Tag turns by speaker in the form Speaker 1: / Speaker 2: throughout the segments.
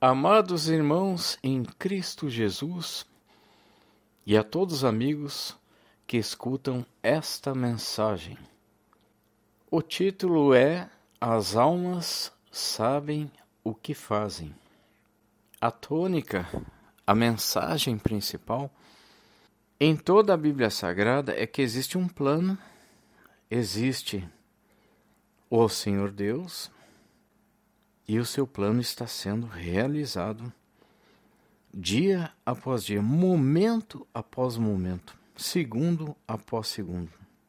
Speaker 1: Amados irmãos em Cristo Jesus e a todos os amigos que escutam esta mensagem. O título é As almas sabem o que fazem. A tônica, a mensagem principal em toda a Bíblia Sagrada é que existe um plano, existe o Senhor Deus, e o seu plano está sendo realizado dia após dia, momento após momento, segundo após segundo.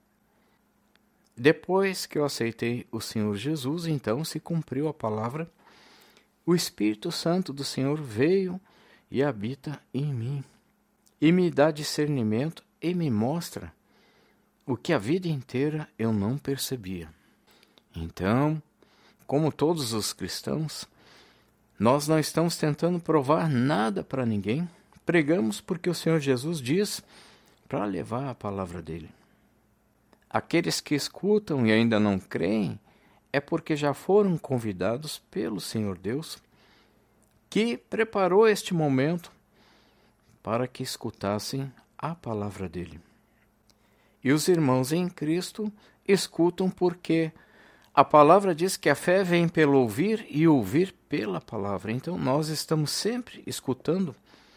Speaker 1: Depois que eu aceitei o Senhor Jesus, então se cumpriu a palavra, o Espírito Santo do Senhor veio e habita em mim, e me dá discernimento e me mostra o que a vida inteira eu não percebia. Então, como todos os cristãos, nós não estamos tentando provar nada para ninguém. Pregamos porque o Senhor Jesus diz para levar a palavra dele. Aqueles que escutam e ainda não creem é porque já foram convidados pelo Senhor Deus, que preparou este momento para que escutassem a palavra dele. E os irmãos em Cristo escutam porque a palavra diz que a fé vem pelo ouvir e ouvir pela palavra. Então nós estamos sempre escutando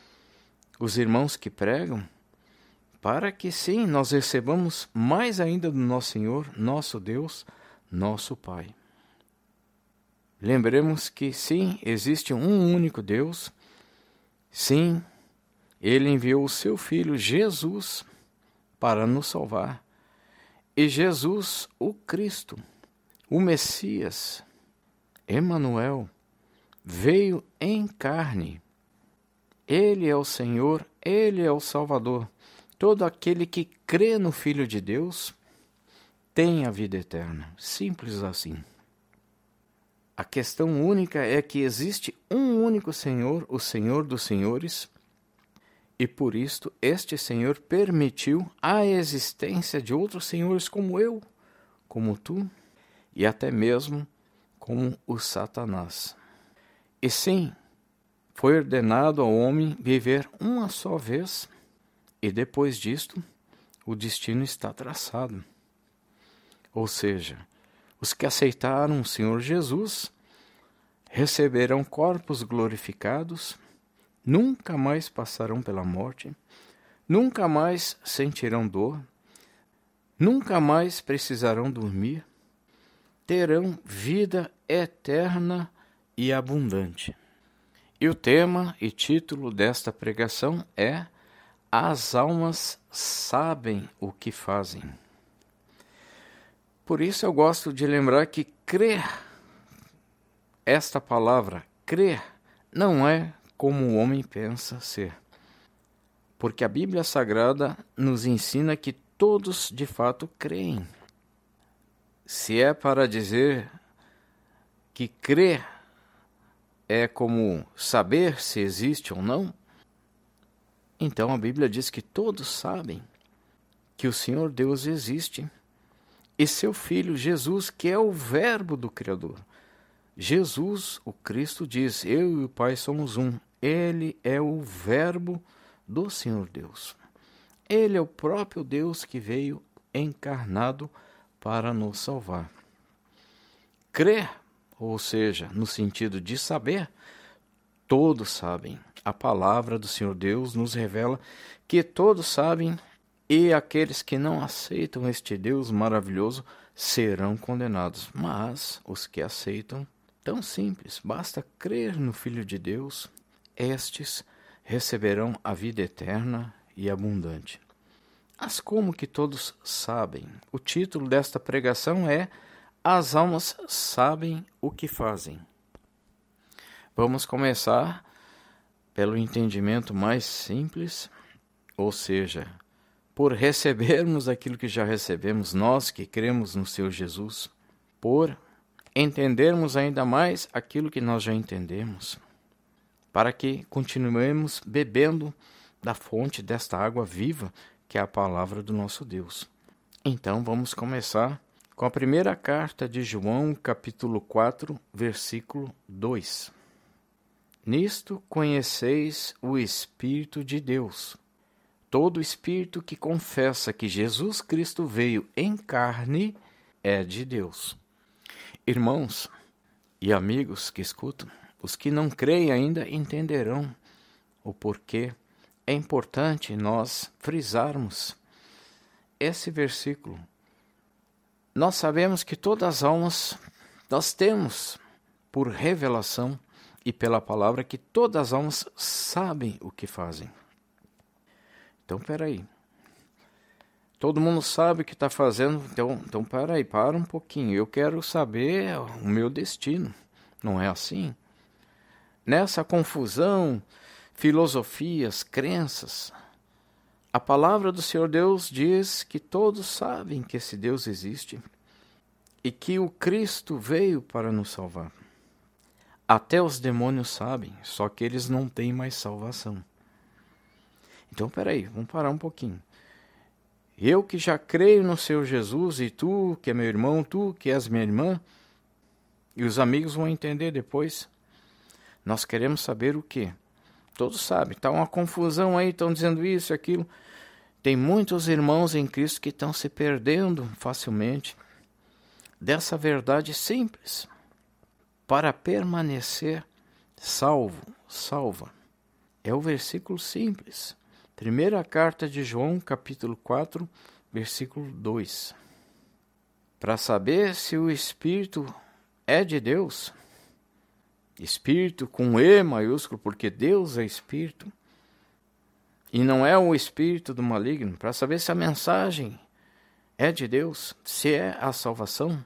Speaker 1: os irmãos que pregam para que sim, nós recebamos mais ainda do nosso Senhor, nosso Deus, nosso Pai. Lembremos que sim, existe um único Deus. Sim, Ele enviou o seu Filho Jesus para nos salvar. E Jesus, o Cristo, o Messias, Emanuel, veio em carne. Ele é o Senhor, Ele é o Salvador. Todo aquele que crê no Filho de Deus tem a vida eterna. Simples assim. A questão única é que existe um único Senhor, o Senhor dos Senhores, e por isto este Senhor permitiu a existência de outros senhores como eu, como tu, e até mesmo como o Satanás. E sim, foi ordenado ao homem viver uma só vez, e depois disto, o destino está traçado. Ou seja, os que aceitaram o Senhor Jesus receberão corpos glorificados, nunca mais passarão pela morte, nunca mais sentirão dor, nunca mais precisarão dormir, terão vida eterna e abundante. E o tema e título desta pregação é As almas sabem o que fazem. Por isso eu gosto de lembrar que crer, esta palavra, crer, não é como o homem pensa ser. Porque a Bíblia Sagrada nos ensina que todos de fato creem. Se é para dizer que crer é como saber se existe ou não, então a Bíblia diz que todos sabem que o Senhor Deus existe e seu Filho Jesus, que é o Verbo do Criador. Jesus, o Cristo, diz, eu e o Pai somos um. Ele é o Verbo do Senhor Deus. Ele é o próprio Deus que veio encarnado para nos salvar. Crer, ou seja, no sentido de saber, todos sabem. A palavra do Senhor Deus nos revela que todos sabem e aqueles que não aceitam este Deus maravilhoso serão condenados. Mas os que aceitam, tão simples, basta crer no Filho de Deus, estes receberão a vida eterna e abundante. Mas como que todos sabem? O título desta pregação é As almas sabem o que fazem. Vamos começar pelo entendimento mais simples, ou seja, por recebermos aquilo que já recebemos, nós que cremos no Senhor Jesus, por entendermos ainda mais aquilo que nós já entendemos, para que continuemos bebendo da fonte desta água viva, que é a palavra do nosso Deus. Então vamos começar com a primeira carta de João, capítulo 4, versículo 2. Nisto conheceis o Espírito de Deus. Todo espírito que confessa que Jesus Cristo veio em carne é de Deus. Irmãos e amigos que escutam, os que não creem ainda entenderão o porquê é importante nós frisarmos esse versículo. Nós sabemos que todas as almas, nós temos por revelação e pela palavra que todas as almas sabem o que fazem. Então, peraí. Todo mundo sabe o que está fazendo, então peraí, para um pouquinho. Eu quero saber o meu destino. Não é assim? Nessa confusão, filosofias, crenças, a palavra do Senhor Deus diz que todos sabem que esse Deus existe e que o Cristo veio para nos salvar. Até os demônios sabem, só que eles não têm mais salvação. Então, peraí, vamos parar um pouquinho. Eu que já creio no Senhor Jesus, e tu que é meu irmão, tu que és minha irmã, e os amigos vão entender depois. Nós queremos saber o quê? Todos sabem, está uma confusão aí, estão dizendo isso e aquilo. Tem muitos irmãos em Cristo que estão se perdendo facilmente dessa verdade simples. Para permanecer salva. É o versículo simples. Primeira carta de João, capítulo 4, versículo 2. Para saber se o Espírito é de Deus, Espírito com E maiúsculo, porque Deus é Espírito, e não é o espírito do maligno, para saber se a mensagem é de Deus, se é a salvação,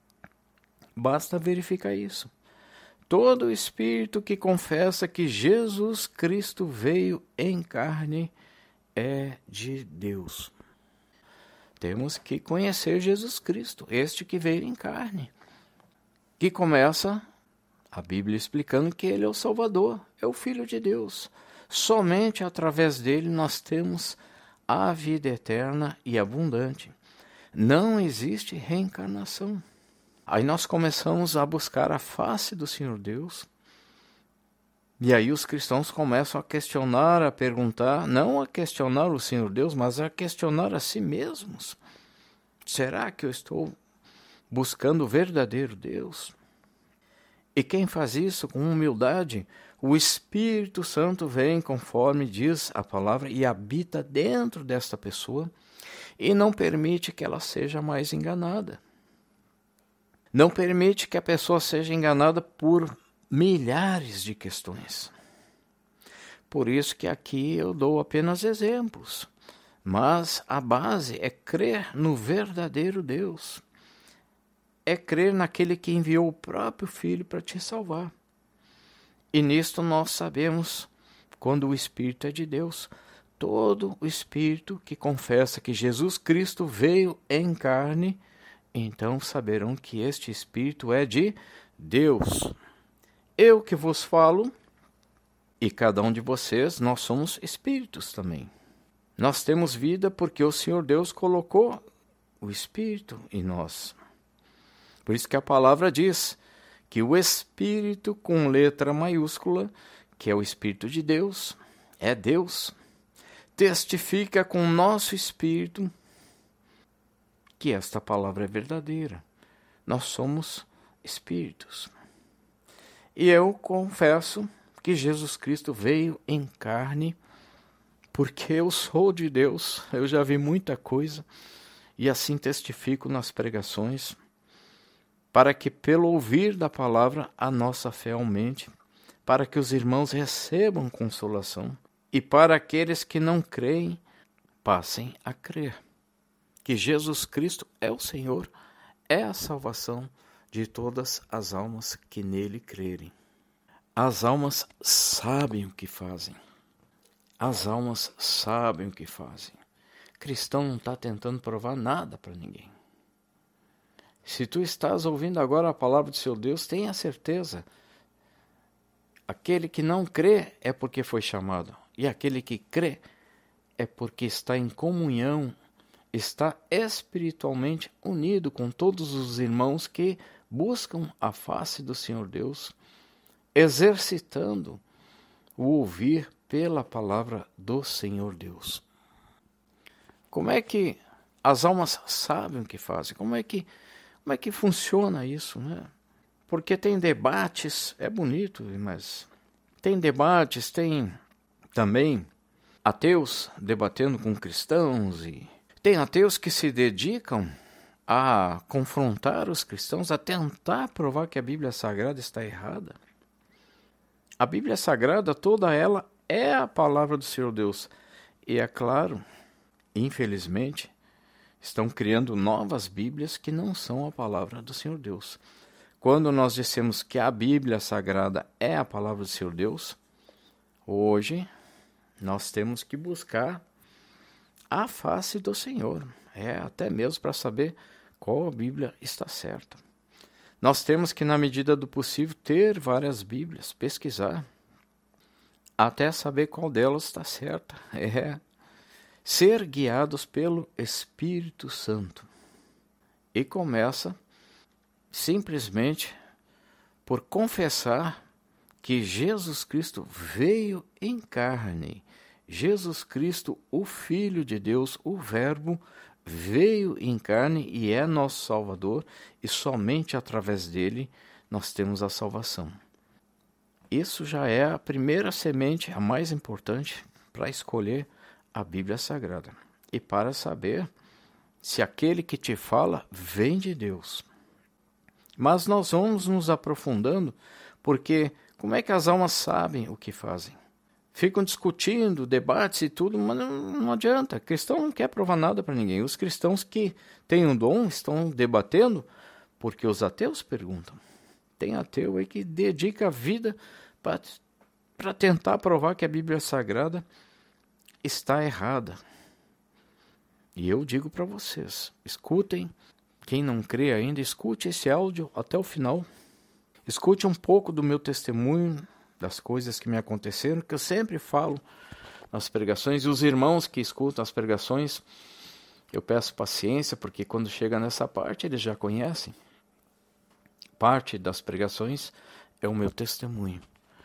Speaker 1: basta verificar isso. Todo espírito que confessa que Jesus Cristo veio em carne é de Deus. Temos que conhecer Jesus Cristo, este que veio em carne. Que começa a Bíblia explicando que ele é o Salvador, é o Filho de Deus. Somente através dele nós temos a vida eterna e abundante. Não existe reencarnação. Aí nós começamos a buscar a face do Senhor Deus. E aí os cristãos começam a questionar, a perguntar, não a questionar o Senhor Deus, mas a questionar a si mesmos. Será que eu estou buscando o verdadeiro Deus? E quem faz isso com humildade, o Espírito Santo vem, conforme diz a palavra, e habita dentro desta pessoa e não permite que ela seja mais enganada. Não permite que a pessoa seja enganada por milhares de questões. Por isso que aqui eu dou apenas exemplos. Mas a base é crer no verdadeiro Deus. É crer naquele que enviou o próprio Filho para te salvar. E nisto nós sabemos, quando o Espírito é de Deus, todo o Espírito que confessa que Jesus Cristo veio em carne, então saberão que este Espírito é de Deus. Eu que vos falo, e cada um de vocês, nós somos espíritos também. Nós temos vida porque o Senhor Deus colocou o Espírito em nós. Por isso que a palavra diz que o Espírito com letra maiúscula, que é o Espírito de Deus, é Deus, testifica com o nosso Espírito que esta palavra é verdadeira. Nós somos espíritos. E eu confesso que Jesus Cristo veio em carne, porque eu sou de Deus, eu já vi muita coisa, e assim testifico nas pregações, para que pelo ouvir da palavra a nossa fé aumente, para que os irmãos recebam consolação, e para aqueles que não creem, passem a crer. Que Jesus Cristo é o Senhor, é a salvação de todas as almas que nele crerem. As almas sabem o que fazem. As almas sabem o que fazem. Cristão não está tentando provar nada para ninguém. Se tu estás ouvindo agora a palavra do seu Deus, tenha certeza. Aquele que não crê é porque foi chamado. E aquele que crê é porque está em comunhão, está espiritualmente unido com todos os irmãos que buscam a face do Senhor Deus, exercitando o ouvir pela palavra do Senhor Deus. Como é que as almas sabem o que fazem? Como é que funciona isso, né? Porque tem debates, é bonito, mas tem debates, tem também ateus debatendo com cristãos, e tem ateus que se dedicam a confrontar os cristãos, a tentar provar que a Bíblia Sagrada está errada. A Bíblia Sagrada, toda ela, é a palavra do Senhor Deus. E é claro, infelizmente, estão criando novas Bíblias que não são a palavra do Senhor Deus. Quando nós dissemos que a Bíblia Sagrada é a palavra do Senhor Deus, hoje nós temos que buscar a face do Senhor, até mesmo para saber qual a Bíblia está certa. Nós temos que, na medida do possível, ter várias Bíblias, pesquisar, até saber qual delas está certa. Ser guiados pelo Espírito Santo. E começa simplesmente por confessar que Jesus Cristo veio em carne. Jesus Cristo, o Filho de Deus, o Verbo, veio em carne e é nosso Salvador, e somente através dele nós temos a salvação. Isso já é a primeira semente, a mais importante, para escolher a Bíblia Sagrada. E para saber se aquele que te fala vem de Deus. Mas nós vamos nos aprofundando, porque como é que as almas sabem o que fazem? Ficam discutindo, debates e tudo, mas não adianta. O cristão não quer provar nada para ninguém. Os cristãos que têm um dom estão debatendo porque os ateus perguntam. Tem ateu aí que dedica a vida para tentar provar que a Bíblia Sagrada está errada. E eu digo para vocês, escutem, quem não crê ainda, escute esse áudio até o final. Escute um pouco do meu testemunho, das coisas que me aconteceram, que eu sempre falo nas pregações, e os irmãos que escutam as pregações, eu peço paciência, porque quando chega nessa parte, eles já conhecem. Parte das pregações é o meu testemunho.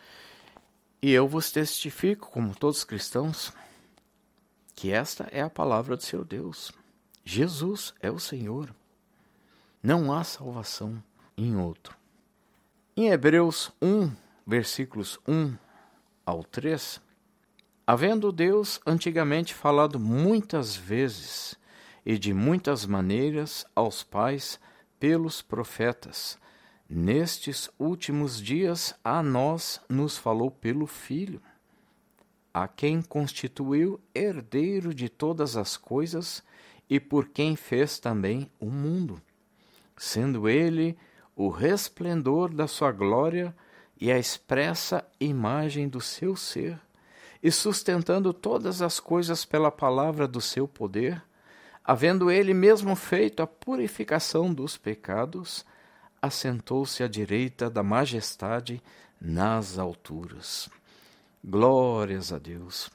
Speaker 1: E eu vos testifico, como todos os cristãos, que esta é a palavra do Senhor Deus. Jesus é o Senhor. Não há salvação em outro. Em Hebreus 1, versículos 1 ao 3, havendo Deus antigamente falado muitas vezes e de muitas maneiras aos pais pelos profetas, nestes últimos dias a nós nos falou pelo Filho, a quem constituiu herdeiro de todas as coisas e por quem fez também o mundo, sendo ele o resplendor da sua glória e a expressa imagem do seu ser, e sustentando todas as coisas pela palavra do seu poder, havendo ele mesmo feito a purificação dos pecados, assentou-se à direita da majestade nas alturas. Glórias a Deus.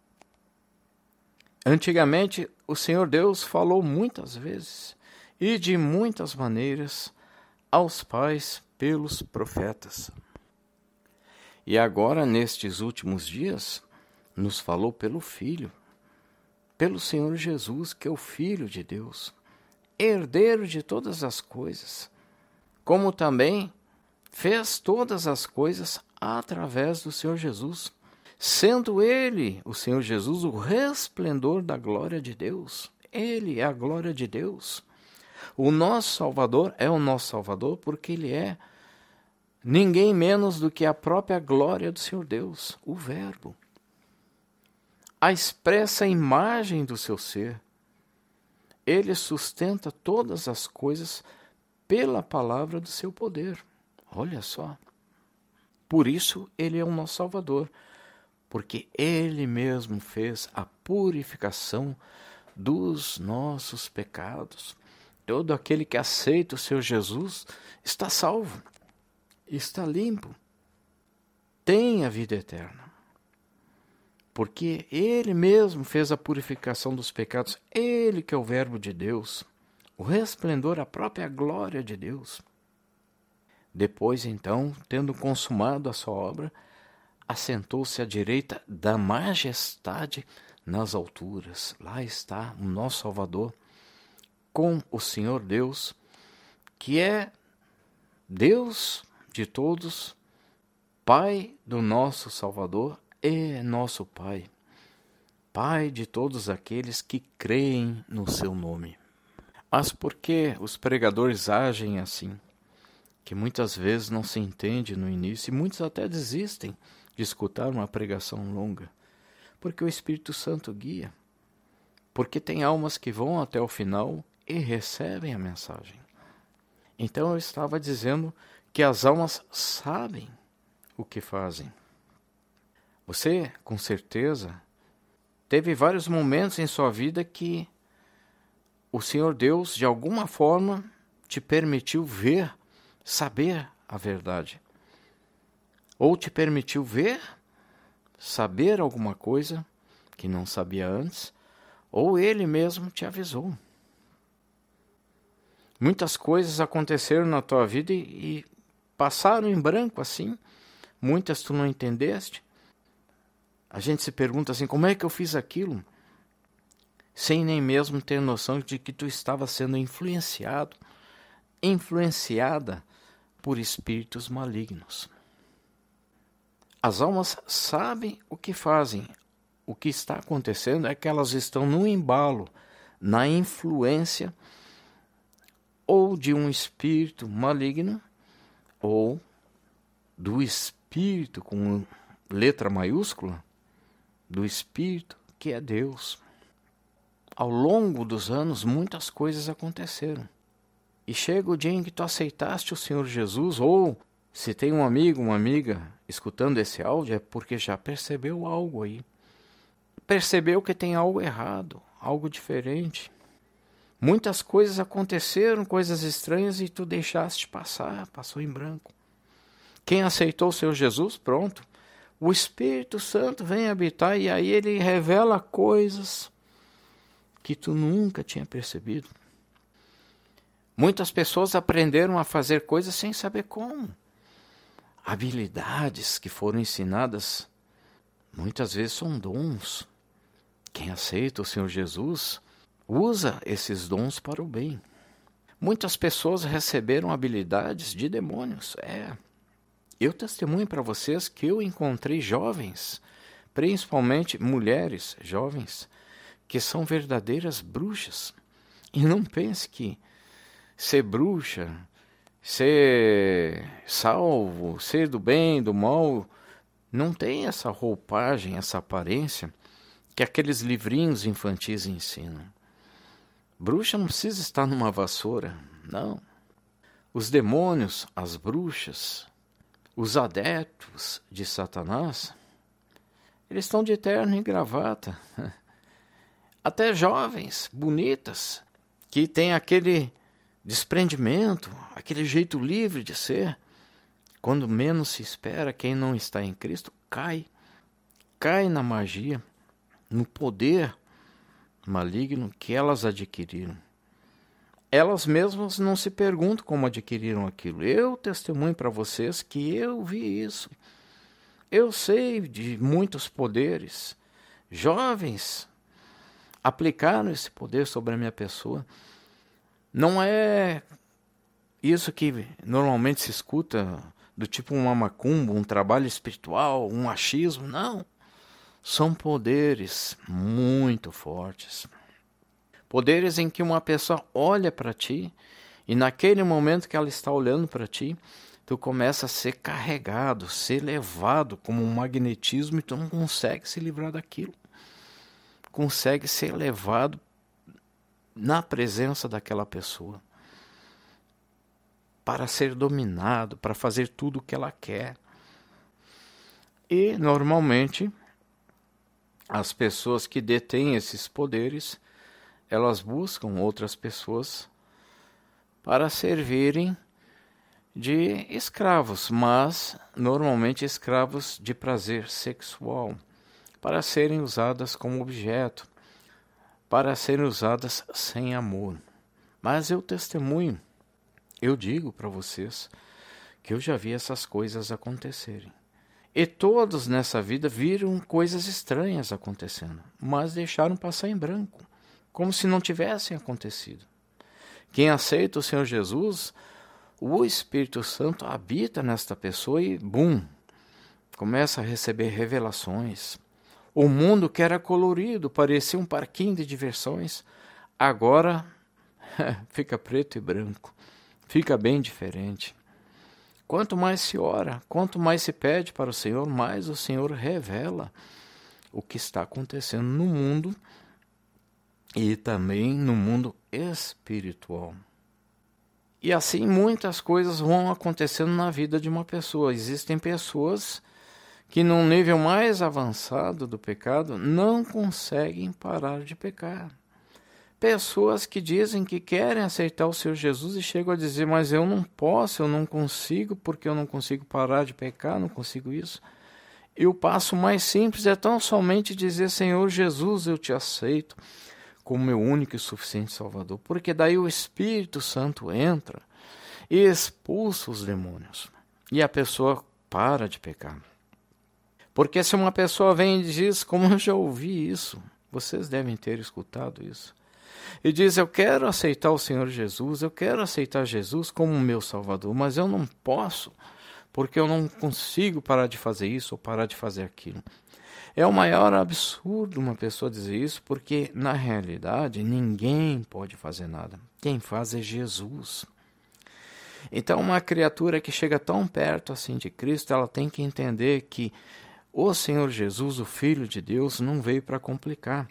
Speaker 1: Antigamente, o Senhor Deus falou muitas vezes e de muitas maneiras aos pais pelos profetas. E agora, nestes últimos dias, nos falou pelo Filho, pelo Senhor Jesus, que é o Filho de Deus, herdeiro de todas as coisas, como também fez todas as coisas através do Senhor Jesus, sendo Ele, o Senhor Jesus, o resplendor da glória de Deus. Ele é a glória de Deus. O nosso Salvador é o nosso Salvador porque Ele é ninguém menos do que a própria glória do Senhor Deus, o Verbo. A expressa imagem do seu ser. Ele sustenta todas as coisas pela palavra do seu poder. Olha só. Por isso Ele é o nosso Salvador, porque Ele mesmo fez a purificação dos nossos pecados. Todo aquele que aceita o Senhor Jesus está salvo, está limpo, tem a vida eterna. Porque Ele mesmo fez a purificação dos pecados, Ele que é o Verbo de Deus, o resplendor, a própria glória de Deus. Depois, então, tendo consumado a sua obra, assentou-se à direita da majestade nas alturas. Lá está o nosso Salvador, com o Senhor Deus, que é Deus de todos, Pai do nosso Salvador e nosso Pai. Pai de todos aqueles que creem no seu nome. Mas por que os pregadores agem assim? Que muitas vezes não se entende no início, e muitos até desistem de escutar uma pregação longa, porque o Espírito Santo guia, porque tem almas que vão até o final e recebem a mensagem. Então eu estava dizendo que as almas sabem o que fazem. Você, com certeza, teve vários momentos em sua vida que o Senhor Deus, de alguma forma, te permitiu ver, saber a verdade. Ou te permitiu ver, saber alguma coisa que não sabia antes, ou Ele mesmo te avisou. Muitas coisas aconteceram na tua vida e passaram em branco assim. Muitas tu não entendeste. A gente se pergunta assim, como é que eu fiz aquilo? Sem nem mesmo ter noção de que tu estava sendo influenciada por espíritos malignos. As almas sabem o que fazem. O que está acontecendo é que elas estão no embalo, na influência ou de um espírito maligno, ou do espírito com letra maiúscula, do espírito que é Deus. Ao longo dos anos, muitas coisas aconteceram. E chega o dia em que tu aceitaste o Senhor Jesus, ou se tem um amigo, uma amiga escutando esse áudio, é porque já percebeu algo aí. Percebeu que tem algo errado, algo diferente. Muitas coisas aconteceram, coisas estranhas, e tu deixaste passar, passou em branco. Quem aceitou o Senhor Jesus, pronto. O Espírito Santo vem habitar e aí ele revela coisas que tu nunca tinha percebido. Muitas pessoas aprenderam a fazer coisas sem saber como. Habilidades que foram ensinadas, muitas vezes são dons. Quem aceita o Senhor Jesus usa esses dons para o bem. Muitas pessoas receberam habilidades de demônios. Eu testemunho para vocês que eu encontrei jovens, principalmente mulheres jovens, que são verdadeiras bruxas. E não pense que ser bruxa, ser salvo, ser do bem, do mal, não tem essa roupagem, essa aparência que aqueles livrinhos infantis ensinam. Bruxa não precisa estar numa vassoura, não. Os demônios, as bruxas, os adeptos de Satanás, eles estão de terno e gravata. Até jovens, bonitas, que têm aquele desprendimento, aquele jeito livre de ser. Quando menos se espera, quem não está em Cristo cai na magia, no poder maligno que elas adquiriram. Elas mesmas não se perguntam como adquiriram aquilo. Eu testemunho para vocês que eu vi isso. Eu sei de muitos poderes. Jovens aplicaram esse poder sobre a minha pessoa. Não é isso que normalmente se escuta, do tipo uma macumba, um trabalho espiritual, um achismo. Não. São poderes muito fortes. Poderes em que uma pessoa olha para ti e naquele momento que ela está olhando para ti, tu começa a ser carregado, ser levado como um magnetismo e tu não consegue se livrar daquilo. Consegue ser levado na presença daquela pessoa para ser dominado, para fazer tudo o que ela quer. E normalmente as pessoas que detêm esses poderes, elas buscam outras pessoas para servirem de escravos, mas normalmente escravos de prazer sexual, para serem usadas como objeto, para serem usadas sem amor. Mas eu testemunho, eu digo para vocês que eu já vi essas coisas acontecerem. E todos nessa vida viram coisas estranhas acontecendo, mas deixaram passar em branco, como se não tivessem acontecido. Quem aceita o Senhor Jesus, o Espírito Santo habita nesta pessoa e, bum, começa a receber revelações. O mundo que era colorido, parecia um parquinho de diversões, agora fica preto e branco, fica bem diferente. Quanto mais se ora, quanto mais se pede para o Senhor, mais o Senhor revela o que está acontecendo no mundo e também no mundo espiritual. E assim muitas coisas vão acontecendo na vida de uma pessoa. Existem pessoas que num nível mais avançado do pecado não conseguem parar de pecar. Pessoas que dizem que querem aceitar o Senhor Jesus e chegam a dizer, mas eu não posso, eu não consigo, porque eu não consigo parar de pecar, não consigo isso. E o passo mais simples é tão somente dizer, Senhor Jesus, eu te aceito como meu único e suficiente Salvador. Porque daí o Espírito Santo entra e expulsa os demônios. E a pessoa para de pecar. Porque se uma pessoa vem e diz, como eu já ouvi isso, vocês devem ter escutado isso, e diz, eu quero aceitar o Senhor Jesus, eu quero aceitar Jesus como meu Salvador, mas eu não posso, porque eu não consigo parar de fazer isso ou parar de fazer aquilo. É o maior absurdo uma pessoa dizer isso, porque na realidade ninguém pode fazer nada. Quem faz é Jesus. Então uma criatura que chega tão perto assim de Cristo, ela tem que entender que o Senhor Jesus, o Filho de Deus, não veio para complicar.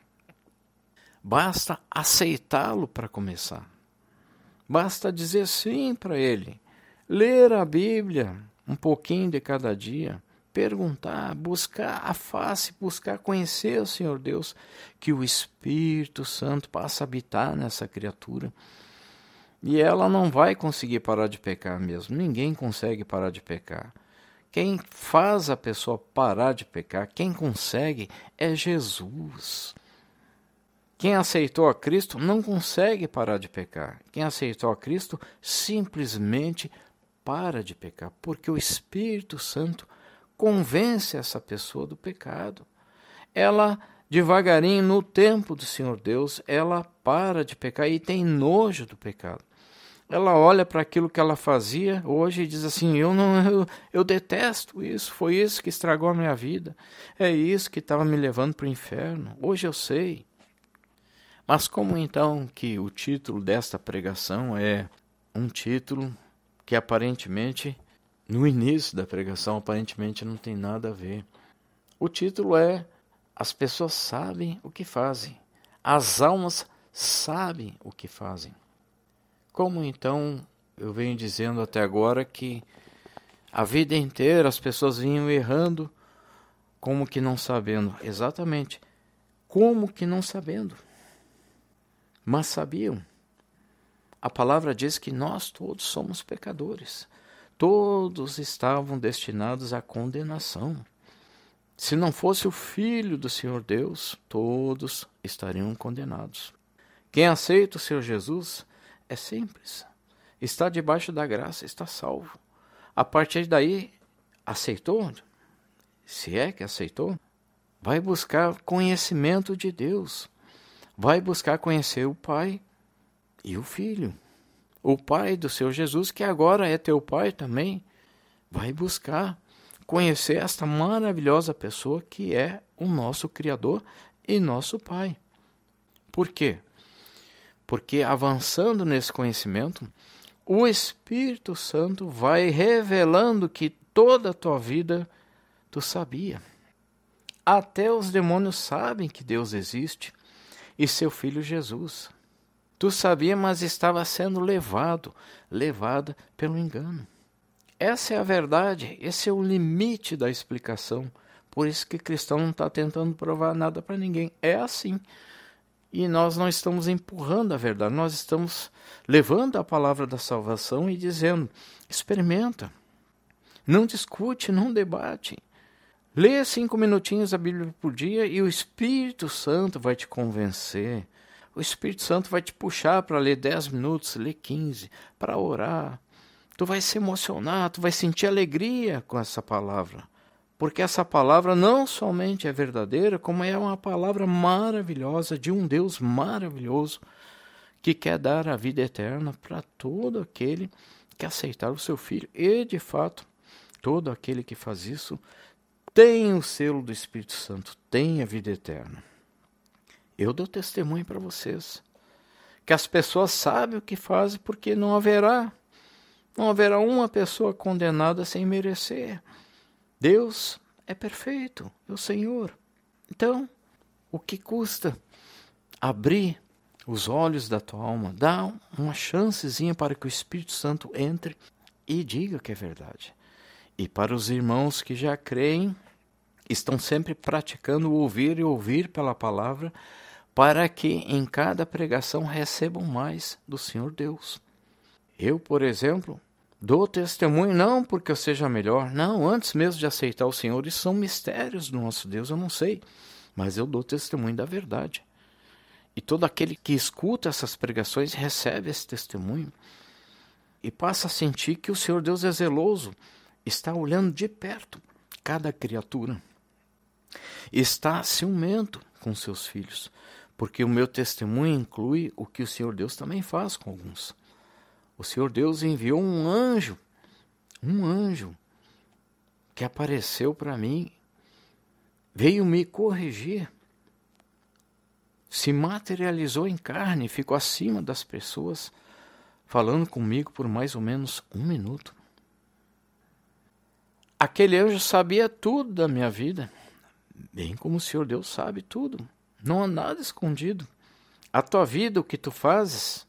Speaker 1: Basta aceitá-lo para começar. Basta dizer sim para ele. Ler a Bíblia um pouquinho de cada dia. Perguntar, buscar a face, buscar conhecer o Senhor Deus. Que o Espírito Santo passa a habitar nessa criatura. E ela não vai conseguir parar de pecar mesmo. Ninguém consegue parar de pecar. Quem faz a pessoa parar de pecar, quem consegue, é Jesus. Quem aceitou a Cristo não consegue parar de pecar. Quem aceitou a Cristo simplesmente para de pecar, porque o Espírito Santo convence essa pessoa do pecado. Ela, devagarinho, no tempo do Senhor Deus, ela para de pecar e tem nojo do pecado. Ela olha para aquilo que ela fazia hoje e diz assim, eu detesto isso, foi isso que estragou a minha vida, é isso que estava me levando para o inferno, hoje eu sei. Mas como então que o título desta pregação é um título que aparentemente, no início da pregação, aparentemente não tem nada a ver. O título é As pessoas sabem o que fazem, as almas sabem o que fazem. Como então eu venho dizendo até agora que a vida inteira as pessoas vinham errando, como que não sabendo? Exatamente, como que não sabendo? Mas sabiam. A palavra diz que nós todos somos pecadores. Todos estavam destinados à condenação. Se não fosse o Filho do Senhor Deus, todos estariam condenados. Quem aceita o Senhor Jesus é simples. Está debaixo da graça, está salvo. A partir daí, aceitou? Se é que aceitou, vai buscar conhecimento de Deus. Vai buscar conhecer o Pai e o Filho. O Pai do Senhor Jesus, que agora é teu Pai também. Vai buscar conhecer esta maravilhosa pessoa que é o nosso Criador e nosso Pai. Por quê? Porque avançando nesse conhecimento, o Espírito Santo vai revelando que toda a tua vida tu sabia. Até os demônios sabem que Deus existe e seu Filho Jesus. Tu sabia, mas estava sendo levada pelo engano. Essa é a verdade, esse é o limite da explicação. Por isso que cristão não está tentando provar nada para ninguém. É assim. E nós não estamos empurrando a verdade, nós estamos levando a palavra da salvação e dizendo, experimenta, não discute, não debate. Lê 5 minutinhos a Bíblia por dia e o Espírito Santo vai te convencer. O Espírito Santo vai te puxar para ler 10 minutos, ler 15, para orar. Tu vai se emocionar, tu vai sentir alegria com essa palavra. Porque essa palavra não somente é verdadeira, como é uma palavra maravilhosa de um Deus maravilhoso que quer dar a vida eterna para todo aquele que aceitar o seu Filho. E, de fato, todo aquele que faz isso tem o selo do Espírito Santo, tem a vida eterna. Eu dou testemunho para vocês que as pessoas sabem o que fazem, porque não haverá uma pessoa condenada sem merecer. Deus é perfeito, é o Senhor. Então, o que custa abrir os olhos da tua alma, dar uma chancezinha para que o Espírito Santo entre e diga que é verdade. E para os irmãos que já creem, estão sempre praticando ouvir e ouvir pela palavra, para que em cada pregação recebam mais do Senhor Deus. Eu, por exemplo, dou testemunho não porque eu seja melhor, não, antes mesmo de aceitar o Senhor, isso são mistérios do nosso Deus, eu não sei, mas eu dou testemunho da verdade. E todo aquele que escuta essas pregações recebe esse testemunho e passa a sentir que o Senhor Deus é zeloso, está olhando de perto cada criatura, está ciumento com seus filhos, porque o meu testemunho inclui o que o Senhor Deus também faz com alguns. O Senhor Deus enviou um anjo que apareceu para mim, veio me corrigir, se materializou em carne, ficou acima das pessoas, falando comigo por mais ou menos 1 minuto. Aquele anjo sabia tudo da minha vida, bem como o Senhor Deus sabe tudo. Não há nada escondido. A tua vida, o que tu fazes,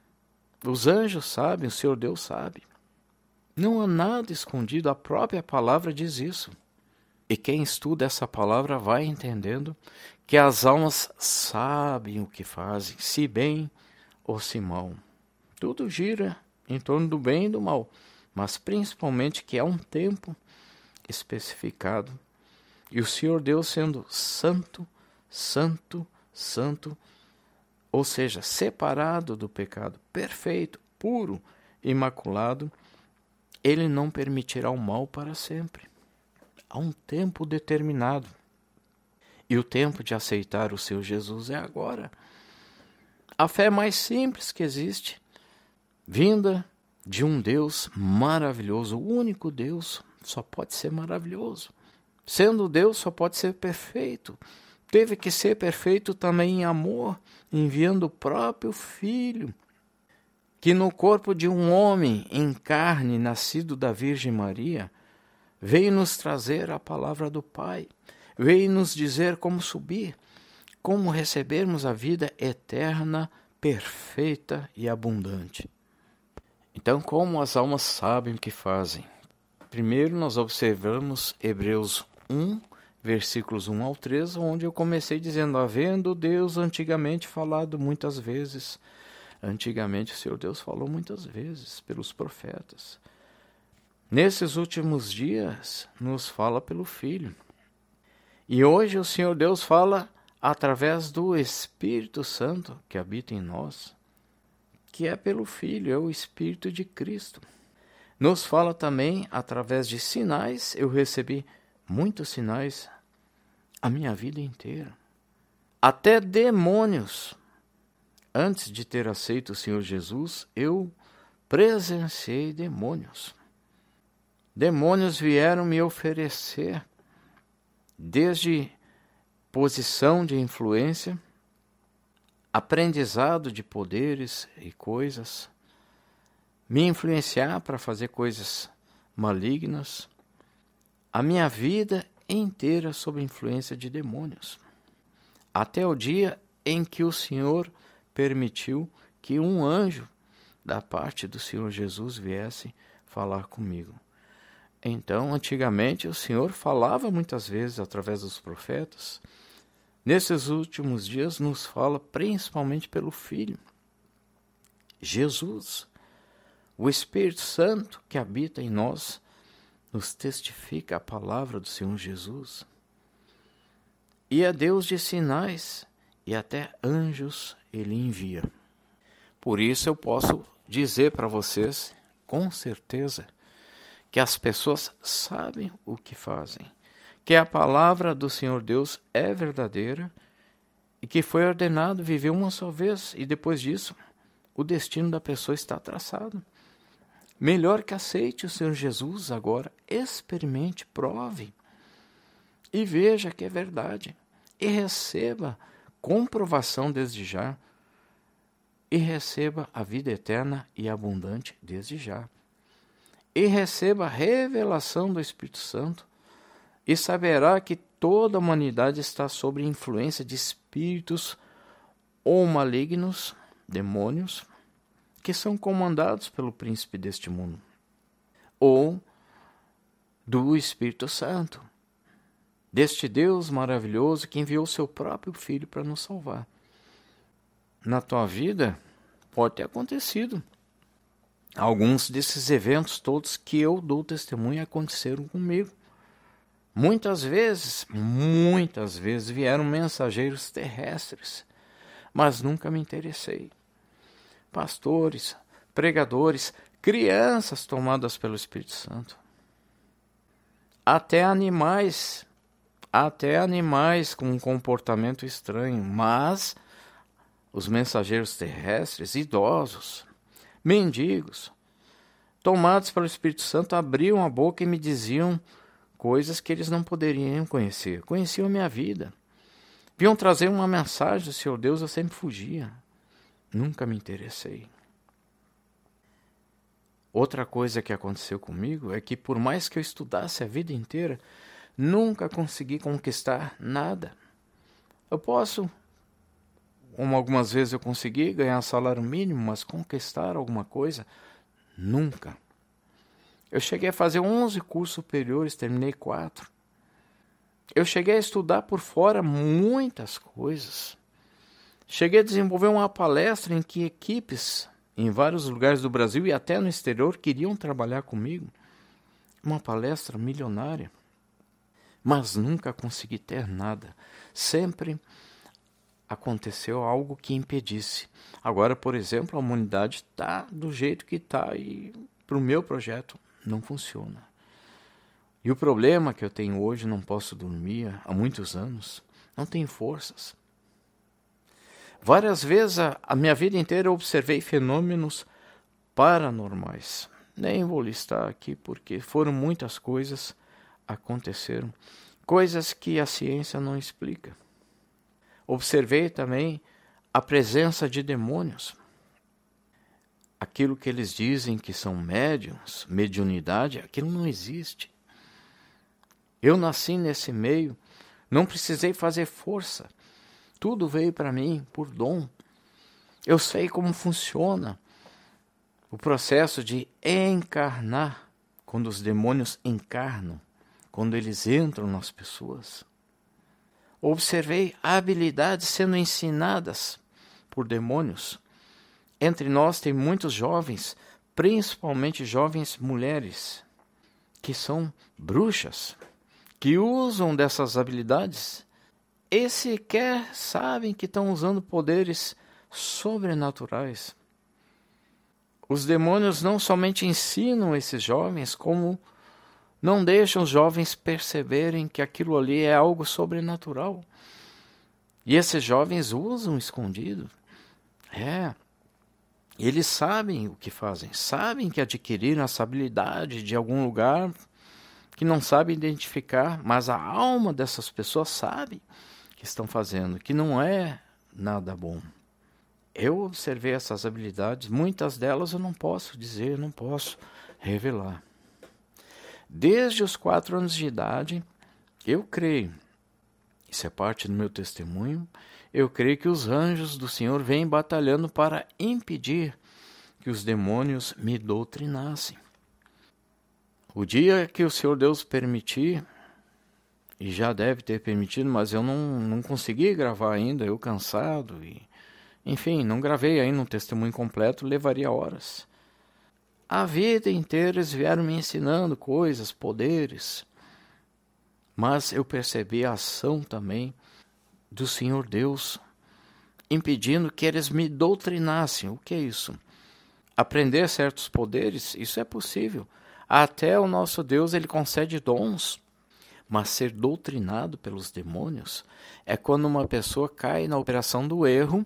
Speaker 1: os anjos sabem, o Senhor Deus sabe. Não há nada escondido, a própria palavra diz isso. E quem estuda essa palavra vai entendendo que as almas sabem o que fazem, se bem ou se mal. Tudo gira em torno do bem e do mal, mas principalmente que há um tempo especificado. E o Senhor Deus sendo santo, santo, santo, ou seja, separado do pecado, perfeito, puro, imaculado, Ele não permitirá o mal para sempre. Há um tempo determinado. E o tempo de aceitar o seu Jesus é agora. A fé mais simples que existe, vinda de um Deus maravilhoso, o único Deus só pode ser maravilhoso. Sendo Deus, só pode ser perfeito. Teve que ser perfeito também em amor, enviando o próprio Filho, que no corpo de um homem em carne, nascido da Virgem Maria, veio nos trazer a palavra do Pai, veio nos dizer como subir, como recebermos a vida eterna, perfeita e abundante. Então, como as almas sabem o que fazem? Primeiro, nós observamos Hebreus 1, versículos 1 ao 3, onde eu comecei dizendo, havendo Deus antigamente falado muitas vezes. Antigamente o Senhor Deus falou muitas vezes pelos profetas. Nesses últimos dias, nos fala pelo Filho. E hoje o Senhor Deus fala através do Espírito Santo que habita em nós, que é pelo Filho, é o Espírito de Cristo. Nos fala também através de sinais. Eu recebi muitos sinais a minha vida inteira. Até demônios. Antes de ter aceito o Senhor Jesus, eu presenciei demônios. Demônios vieram me oferecer desde posição de influência, aprendizado de poderes e coisas, me influenciar para fazer coisas malignas, a minha vida inteira sob influência de demônios. Até o dia em que o Senhor permitiu que um anjo da parte do Senhor Jesus viesse falar comigo. Então, antigamente, o Senhor falava muitas vezes através dos profetas. Nesses últimos dias, nos fala principalmente pelo Filho, Jesus. O Espírito Santo que habita em nós nos testifica a palavra do Senhor Jesus. E é Deus de sinais e até anjos Ele envia. Por isso eu posso dizer para vocês, com certeza, que as pessoas sabem o que fazem. que a palavra do Senhor Deus é verdadeira e que foi ordenado viver uma só vez e depois disso o destino da pessoa está traçado. Melhor que aceite o Senhor Jesus agora, experimente, prove e veja que é verdade e receba comprovação desde já e receba a vida eterna e abundante desde já e receba a revelação do Espírito Santo e saberá que toda a humanidade está sob influência de espíritos ou malignos, demônios, que são comandados pelo príncipe deste mundo, ou do Espírito Santo, deste Deus maravilhoso que enviou seu próprio Filho para nos salvar. Na tua vida pode ter acontecido. Alguns desses eventos todos que eu dou testemunho aconteceram comigo. Muitas vezes vieram mensageiros terrestres, mas nunca me interessei. Pastores, pregadores, crianças tomadas pelo Espírito Santo. Até animais com um comportamento estranho, mas os mensageiros terrestres, idosos, mendigos, tomados pelo Espírito Santo, abriam a boca e me diziam coisas que eles não poderiam conhecer. Conheciam a minha vida. Vinham trazer uma mensagem do Senhor Deus, eu sempre fugia. Nunca me interessei. Outra coisa que aconteceu comigo é que por mais que eu estudasse a vida inteira, nunca consegui conquistar nada. Eu posso, como algumas vezes eu consegui, ganhar salário mínimo, mas conquistar alguma coisa, nunca. Eu cheguei a fazer 11 cursos superiores, terminei 4. Eu cheguei a estudar por fora muitas coisas. Cheguei a desenvolver uma palestra em que equipes em vários lugares do Brasil e até no exterior queriam trabalhar comigo. Uma palestra milionária. Mas nunca consegui ter nada. Sempre aconteceu algo que impedisse. Agora, por exemplo, a humanidade está do jeito que está e para o meu projeto não funciona. E o problema que eu tenho hoje, não posso dormir há muitos anos, não tenho forças. Várias vezes a minha vida inteira eu observei fenômenos paranormais. Nem vou listar aqui porque foram muitas coisas aconteceram. Coisas que a ciência não explica. Observei também a presença de demônios. Aquilo que eles dizem que são médiuns, mediunidade, aquilo não existe. Eu nasci nesse meio, não precisei fazer força. Tudo veio para mim por dom. Eu sei como funciona o processo de encarnar, quando os demônios encarnam, quando eles entram nas pessoas. Observei habilidades sendo ensinadas por demônios. Entre nós tem muitos jovens, principalmente jovens mulheres, que são bruxas, que usam dessas habilidades e sequer sabem que estão usando poderes sobrenaturais. Os demônios não somente ensinam esses jovens, como não deixam os jovens perceberem que aquilo ali é algo sobrenatural. E esses jovens usam escondido. Eles sabem o que fazem, sabem que adquiriram essa habilidade de algum lugar que não sabem identificar, mas a alma dessas pessoas sabe que estão fazendo, que não é nada bom. Eu observei essas habilidades, muitas delas eu não posso dizer, não posso revelar. Desde os 4 anos de idade, eu creio, isso é parte do meu testemunho, eu creio que os anjos do Senhor vêm batalhando para impedir que os demônios me doutrinassem. O dia que o Senhor Deus permitir, e já deve ter permitido, mas eu não consegui gravar ainda, eu cansado, enfim, não gravei ainda um testemunho completo, levaria horas. A vida inteira eles vieram me ensinando coisas, poderes, mas eu percebi a ação também do Senhor Deus, impedindo que eles me doutrinassem. O que é isso? Aprender certos poderes, isso é possível. Até o nosso Deus, ele concede dons, Mas ser doutrinado pelos demônios é quando uma pessoa cai na operação do erro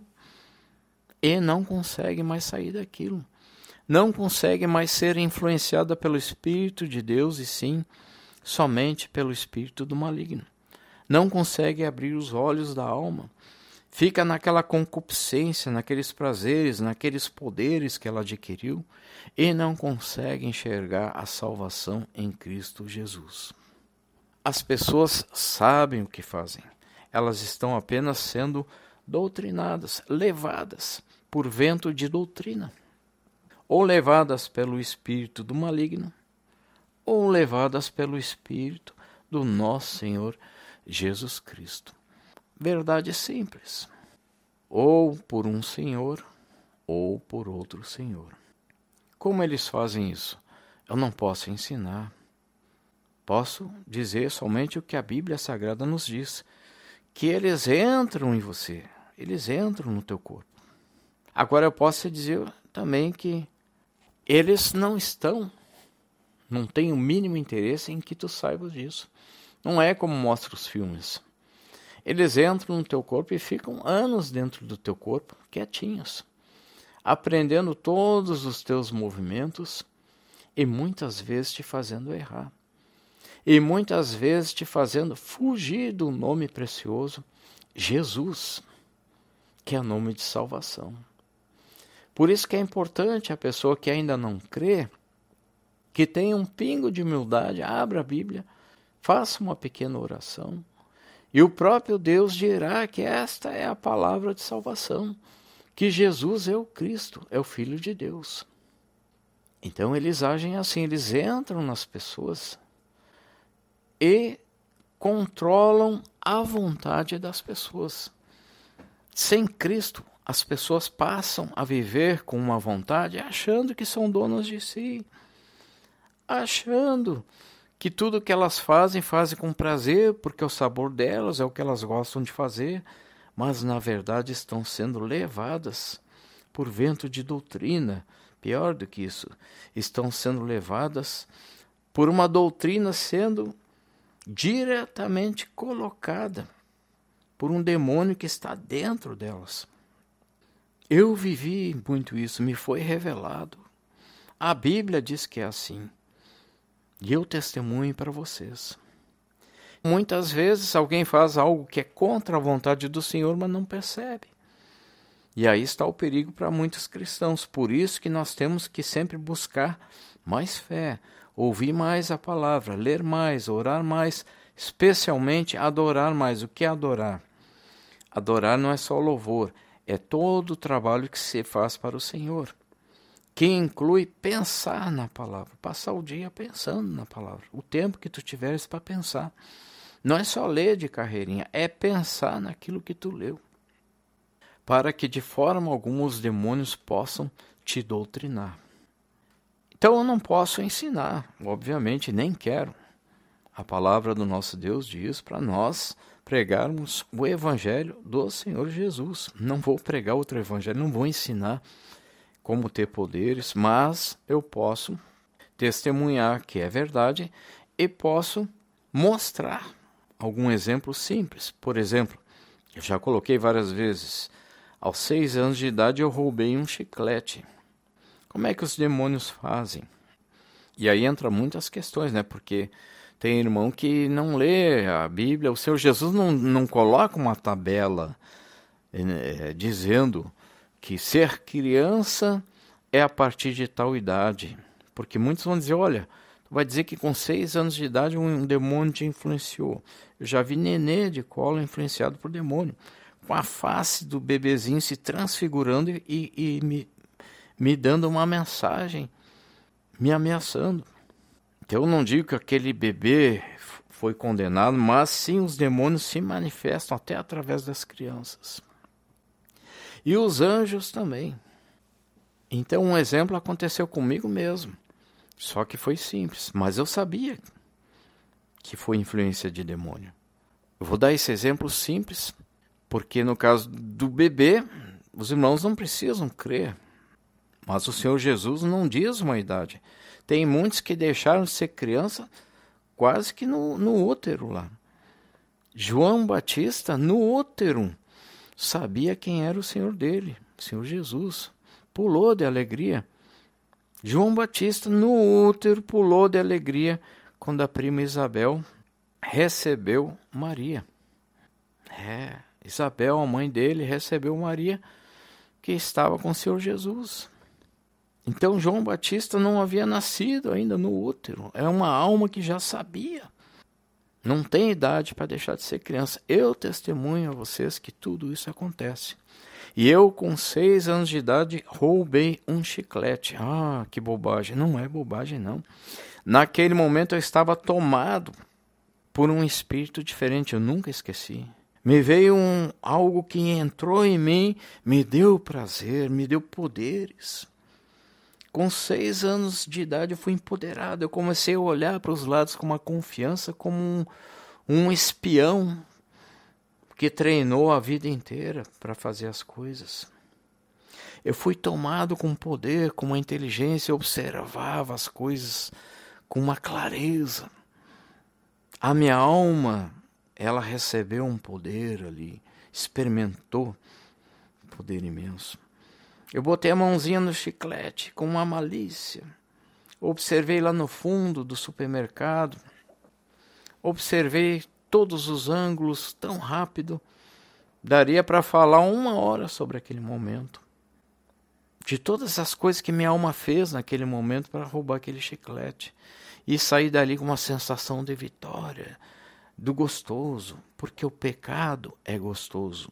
Speaker 1: e não consegue mais sair daquilo. Não consegue mais ser influenciada pelo Espírito de Deus e sim somente pelo espírito do maligno. Não consegue abrir os olhos da alma. Fica naquela concupiscência, naqueles prazeres, naqueles poderes que ela adquiriu e não consegue enxergar a salvação em Cristo Jesus. As pessoas sabem o que fazem. Elas estão apenas sendo doutrinadas, levadas por vento de doutrina, ou levadas pelo espírito do maligno, ou levadas pelo espírito do nosso Senhor Jesus Cristo. Verdade simples. Ou por um senhor, ou por outro senhor. Como eles fazem isso? Eu não posso ensinar. Posso dizer somente o que a Bíblia Sagrada nos diz, que eles entram em você, eles entram no teu corpo. Agora eu posso dizer também que eles não têm o mínimo interesse em que tu saibas disso. Não é como mostra os filmes. Eles entram no teu corpo e ficam anos dentro do teu corpo, quietinhos, aprendendo todos os teus movimentos e muitas vezes te fazendo errar. E muitas vezes te fazendo fugir do nome precioso, Jesus, que é o nome de salvação. Por isso que é importante a pessoa que ainda não crê, que tenha um pingo de humildade, abra a Bíblia, faça uma pequena oração, e o próprio Deus dirá que esta é a palavra de salvação, que Jesus é o Cristo, é o Filho de Deus. Então eles agem assim, eles entram nas pessoas e controlam a vontade das pessoas. Sem Cristo, as pessoas passam a viver com uma vontade achando que são donas de si, achando que tudo que elas fazem com prazer, porque o sabor delas é o que elas gostam de fazer, mas na verdade estão sendo levadas por vento de doutrina. Pior do que isso, estão sendo levadas por uma doutrina sendo diretamente colocada por um demônio que está dentro delas. Eu vivi muito isso, me foi revelado. A Bíblia diz que é assim. E eu testemunho para vocês. Muitas vezes alguém faz algo que é contra a vontade do Senhor, mas não percebe. E aí está o perigo para muitos cristãos. Por isso que nós temos que sempre buscar mais fé, ouvir mais a palavra, ler mais, orar mais, especialmente adorar mais. O que é adorar? Adorar não é só louvor, é todo o trabalho que se faz para o Senhor, que inclui pensar na palavra, passar o dia pensando na palavra, o tempo que tu tiveres para pensar. Não é só ler de carreirinha, é pensar naquilo que tu leu, para que de forma alguma os demônios possam te doutrinar. Então eu não posso ensinar, obviamente, nem quero. A palavra do nosso Deus diz para nós pregarmos o evangelho do Senhor Jesus. Não vou pregar outro evangelho, não vou ensinar como ter poderes, mas eu posso testemunhar que é verdade e posso mostrar algum exemplo simples. Por exemplo, eu já coloquei várias vezes, aos 6 anos de idade eu roubei um chiclete. Como é que os demônios fazem? E aí entra muitas questões, né? Porque tem irmão que não lê a Bíblia, o Senhor Jesus não coloca uma tabela dizendo que ser criança é a partir de tal idade. Porque muitos vão dizer, olha, tu vai dizer que com 6 anos de idade um demônio te influenciou. Eu já vi nenê de colo influenciado por demônio, com a face do bebezinho se transfigurando e me dando uma mensagem, me ameaçando. Então eu não digo que aquele bebê foi condenado, mas sim os demônios se manifestam até através das crianças. E os anjos também. Então um exemplo aconteceu comigo mesmo. Só que foi simples, mas eu sabia que foi influência de demônio. Eu vou dar esse exemplo simples, porque no caso do bebê, os irmãos não precisam crer. Mas o Senhor Jesus não diz uma idade. Tem muitos que deixaram de ser criança quase que no útero lá. João Batista, no útero, sabia quem era o Senhor dele, o Senhor Jesus. Pulou de alegria. João Batista, no útero, pulou de alegria quando a prima Isabel recebeu Maria. Isabel, a mãe dele, recebeu Maria, que estava com o Senhor Jesus. Então João Batista não havia nascido ainda no útero. É uma alma que já sabia. Não tem idade para deixar de ser criança. Eu testemunho a vocês que tudo isso acontece. E eu, com 6 anos de idade, roubei um chiclete. Ah, que bobagem. Não é bobagem, não. Naquele momento eu estava tomado por um espírito diferente. Eu nunca esqueci. Me veio algo que entrou em mim, me deu prazer, me deu poderes. Com 6 anos de idade eu fui empoderado. Eu comecei a olhar para os lados com uma confiança, como um espião que treinou a vida inteira para fazer as coisas. Eu fui tomado com poder, com uma inteligência, eu observava as coisas com uma clareza. A minha alma, ela recebeu um poder ali, experimentou um poder imenso. Eu botei a mãozinha no chiclete com uma malícia. Observei lá no fundo do supermercado. Observei todos os ângulos tão rápido. Daria para falar 1 hora sobre aquele momento. De todas as coisas que minha alma fez naquele momento para roubar aquele chiclete. E sair dali com uma sensação de vitória, do gostoso, porque o pecado é gostoso.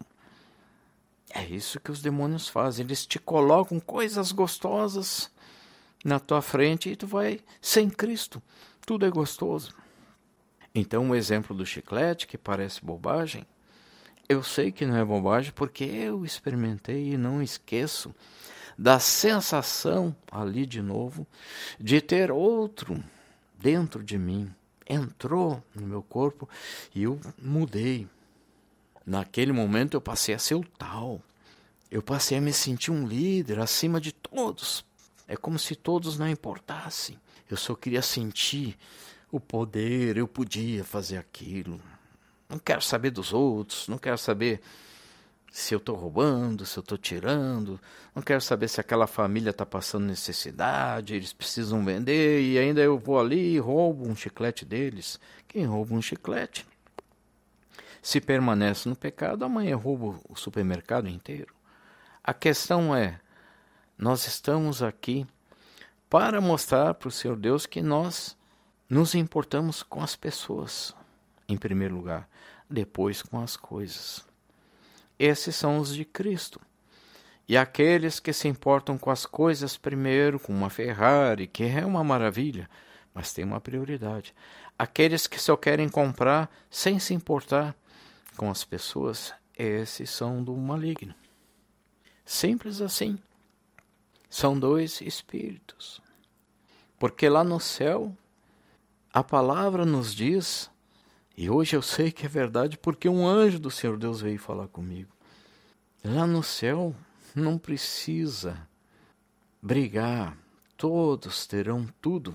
Speaker 1: É isso que os demônios fazem. Eles te colocam coisas gostosas na tua frente e tu vai sem Cristo. Tudo é gostoso. Então o exemplo do chiclete, que parece bobagem, eu sei que não é bobagem porque eu experimentei e não esqueço da sensação ali de novo de ter outro dentro de mim. Entrou no meu corpo e eu mudei. Naquele momento eu passei a ser o tal. Eu passei a me sentir um líder acima de todos. É como se todos não importassem. Eu só queria sentir o poder, eu podia fazer aquilo. Não quero saber dos outros, não quero saber se eu estou roubando, se eu estou tirando. Não quero saber se aquela família está passando necessidade, eles precisam vender e ainda eu vou ali e roubo um chiclete deles. Quem rouba um chiclete? Se permanece no pecado, amanhã rouba o supermercado inteiro. A questão é, nós estamos aqui para mostrar para o Senhor Deus que nós nos importamos com as pessoas, em primeiro lugar, depois com as coisas. Esses são os de Cristo. E aqueles que se importam com as coisas primeiro, com uma Ferrari, que é uma maravilha, mas tem uma prioridade. Aqueles que só querem comprar sem se importar com as pessoas, esses são do maligno. Simples assim. São 2 espíritos. Porque lá no céu, a palavra nos diz, e hoje eu sei que é verdade, porque um anjo do Senhor Deus veio falar comigo. Lá no céu, não precisa brigar, todos terão tudo.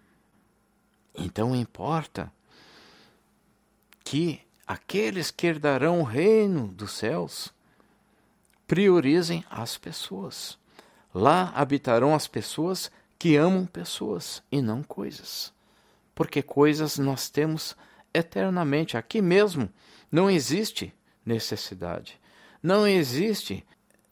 Speaker 1: Então importa que aqueles que herdarão o reino dos céus priorizem as pessoas. Lá habitarão as pessoas que amam pessoas e não coisas. Porque coisas nós temos eternamente. Aqui mesmo não existe necessidade. Não existe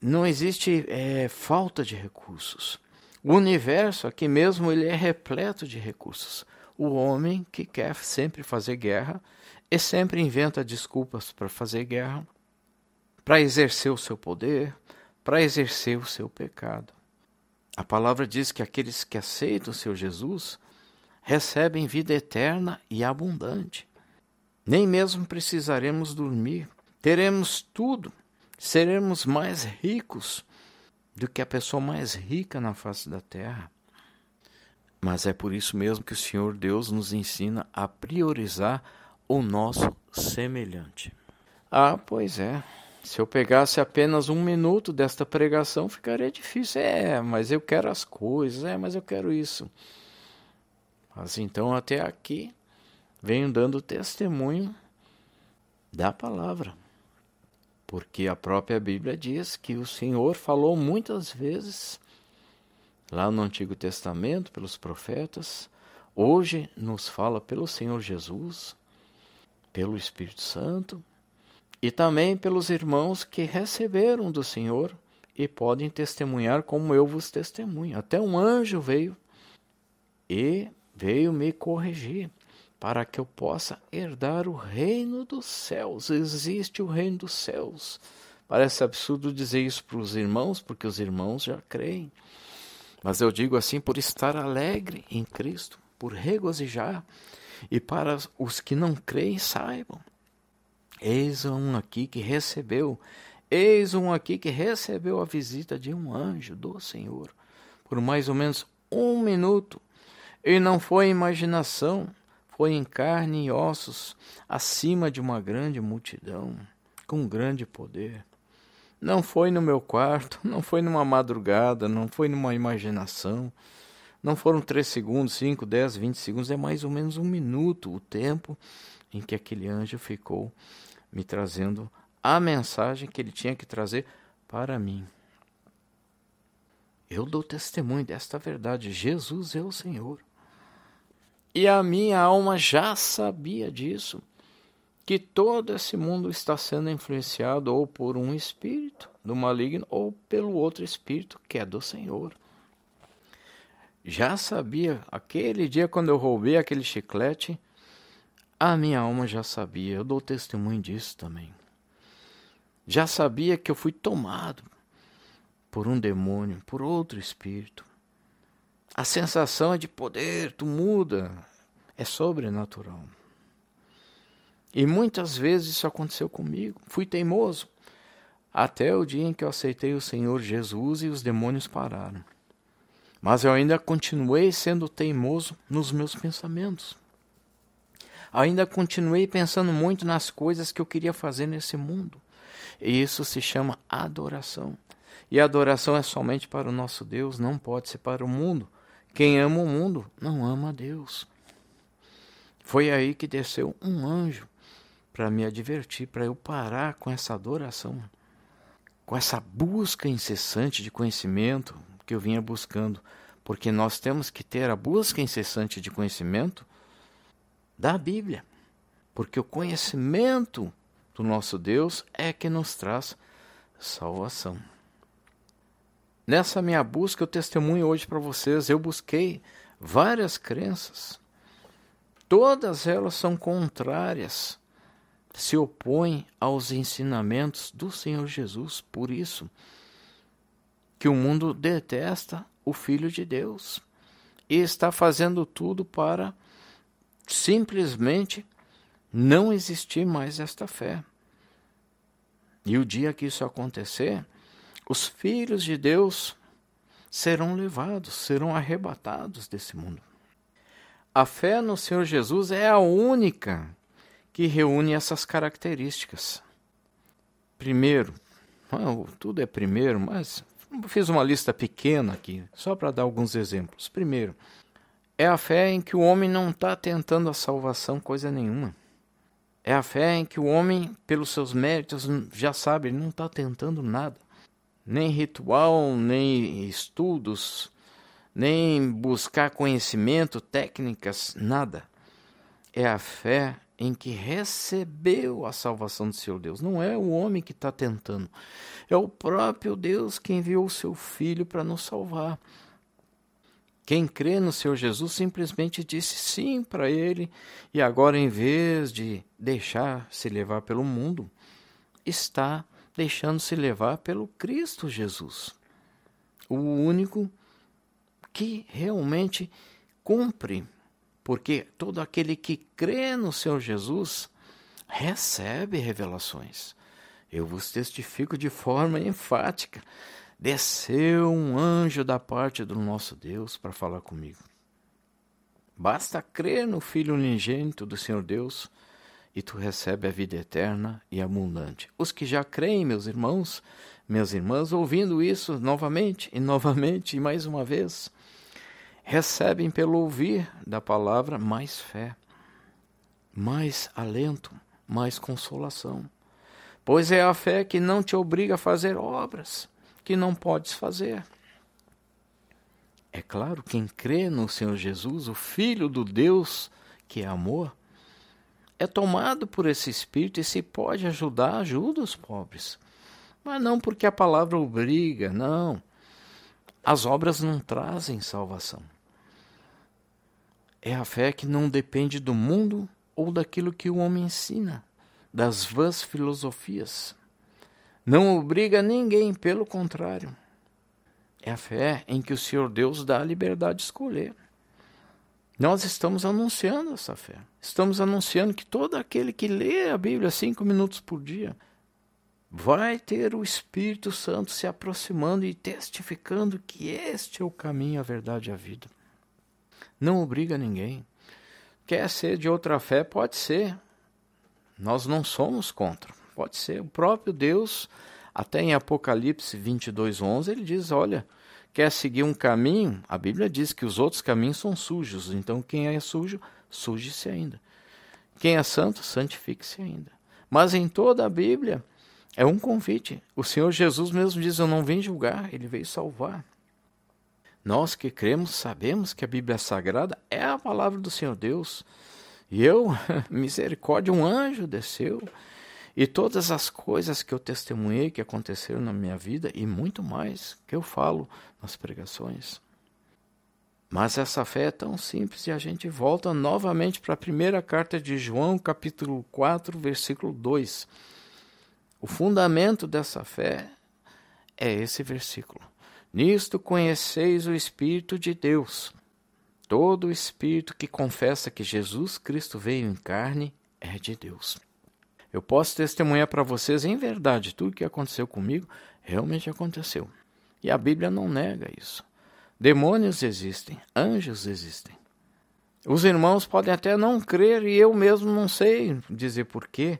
Speaker 1: falta de recursos. O universo aqui mesmo ele é repleto de recursos. O homem que quer sempre fazer guerra e sempre inventa desculpas para fazer guerra, para exercer o seu poder, para exercer o seu pecado. A palavra diz que aqueles que aceitam o Senhor Jesus recebem vida eterna e abundante. Nem mesmo precisaremos dormir. Teremos tudo. Seremos mais ricos do que a pessoa mais rica na face da terra. Mas é por isso mesmo que o Senhor Deus nos ensina a priorizar o nosso semelhante. Ah, pois é. Se eu pegasse apenas 1 minuto desta pregação, ficaria difícil. Mas eu quero as coisas. Mas eu quero isso. Mas então até aqui venho dando testemunho da palavra. Porque a própria Bíblia diz que o Senhor falou muitas vezes, lá no Antigo Testamento, pelos profetas, hoje nos fala pelo Senhor Jesus, pelo Espírito Santo, e também pelos irmãos que receberam do Senhor e podem testemunhar como eu vos testemunho. Até um anjo veio me corrigir, para que eu possa herdar o reino dos céus. Existe o reino dos céus. Parece absurdo dizer isso para os irmãos, porque os irmãos já creem. Mas eu digo assim por estar alegre em Cristo, por regozijar. E para os que não creem, saibam. Eis um aqui que recebeu a visita de um anjo do Senhor, por mais ou menos 1 minuto. E não foi imaginação, foi em carne e ossos, acima de uma grande multidão, com grande poder. Não foi no meu quarto, não foi numa madrugada, não foi numa imaginação. Não foram 3 segundos, 5, 10, 20 segundos, é mais ou menos 1 minuto o tempo em que aquele anjo ficou me trazendo a mensagem que ele tinha que trazer para mim. Eu dou testemunho desta verdade, Jesus é o Senhor. E a minha alma já sabia disso, que todo esse mundo está sendo influenciado ou por um espírito do maligno ou pelo outro espírito que é do Senhor. Já sabia, aquele dia quando eu roubei aquele chiclete, a minha alma já sabia, eu dou testemunho disso também. Já sabia que eu fui tomado por um demônio, por outro espírito. A sensação é de poder, tu muda, é sobrenatural. E muitas vezes isso aconteceu comigo, fui teimoso, até o dia em que eu aceitei o Senhor Jesus e os demônios pararam. Mas eu ainda continuei sendo teimoso nos meus pensamentos. Ainda continuei pensando muito nas coisas que eu queria fazer nesse mundo. E isso se chama adoração. E a adoração é somente para o nosso Deus, não pode ser para o mundo. Quem ama o mundo não ama a Deus. Foi aí que desceu um anjo para me advertir, para eu parar com essa adoração, com essa busca incessante de conhecimento que eu vinha buscando, porque nós temos que ter a busca incessante de conhecimento da Bíblia, porque o conhecimento do nosso Deus é que nos traz salvação. Nessa minha busca, eu testemunho hoje para vocês, eu busquei várias crenças, todas elas são contrárias, se opõem aos ensinamentos do Senhor Jesus, por isso que o mundo detesta o Filho de Deus e está fazendo tudo para simplesmente não existir mais esta fé. E o dia que isso acontecer, os filhos de Deus serão levados, serão arrebatados desse mundo. A fé no Senhor Jesus é a única que reúne essas características. Primeiro, tudo é primeiro, mas fiz uma lista pequena aqui, só para dar alguns exemplos. Primeiro, é a fé em que o homem não está tentando a salvação coisa nenhuma. É a fé em que o homem, pelos seus méritos, já sabe, ele não está tentando nada. Nem ritual, nem estudos, nem buscar conhecimento, técnicas, nada. É a fé em que recebeu a salvação do seu Deus. Não é o homem que está tentando. É o próprio Deus que enviou o seu Filho para nos salvar. Quem crê no Senhor Jesus simplesmente disse sim para Ele e agora, em vez de deixar se levar pelo mundo, está deixando-se levar pelo Cristo Jesus, o único que realmente cumpre, porque todo aquele que crê no Senhor Jesus recebe revelações. Eu vos testifico de forma enfática. Desceu um anjo da parte do nosso Deus para falar comigo. Basta crer no Filho unigênito do Senhor Deus e tu recebe a vida eterna e abundante. Os que já creem, meus irmãos, minhas irmãs, ouvindo isso novamente e mais uma vez, recebem pelo ouvir da palavra mais fé. mais alento, mais consolação. Pois é a fé que não te obriga a fazer obras que não podes fazer. É claro, quem crê no Senhor Jesus, o Filho do Deus que é amor, é tomado por esse Espírito e se pode ajudar, ajuda os pobres. Mas não porque a palavra obriga, não. As obras não trazem salvação. É a fé que não depende do mundo ou daquilo que o homem ensina, das vãs filosofias. Não obriga ninguém, pelo contrário. É a fé em que o Senhor Deus dá a liberdade de escolher. Nós estamos anunciando essa fé. Estamos anunciando que todo aquele que lê a Bíblia 5 minutos por dia vai ter o Espírito Santo se aproximando e testificando que este é o caminho, a verdade e a vida. Não obriga ninguém. Quer ser de outra fé? Pode ser. Nós não somos contra. Pode ser. O próprio Deus, até em Apocalipse 22:11, ele diz, olha, quer seguir um caminho? A Bíblia diz que os outros caminhos são sujos. Então quem é sujo, suje-se ainda. Quem é santo, santifique-se ainda. Mas em toda a Bíblia é um convite. O Senhor Jesus mesmo diz, eu não vim julgar, ele veio salvar. Nós que cremos, sabemos que a Bíblia Sagrada é a palavra do Senhor Deus. E misericórdia, um anjo desceu. E todas as coisas que eu testemunhei, que aconteceram na minha vida, e muito mais, que eu falo nas pregações. Mas essa fé é tão simples, e a gente volta novamente para a primeira carta de João, capítulo 4, versículo 2. O fundamento dessa fé é esse versículo. Nisto conheceis o Espírito de Deus. Todo espírito que confessa que Jesus Cristo veio em carne é de Deus. Eu posso testemunhar para vocês, em verdade, tudo que aconteceu comigo realmente aconteceu. E a Bíblia não nega isso. Demônios existem, anjos existem. Os irmãos podem até não crer e eu mesmo não sei dizer porquê.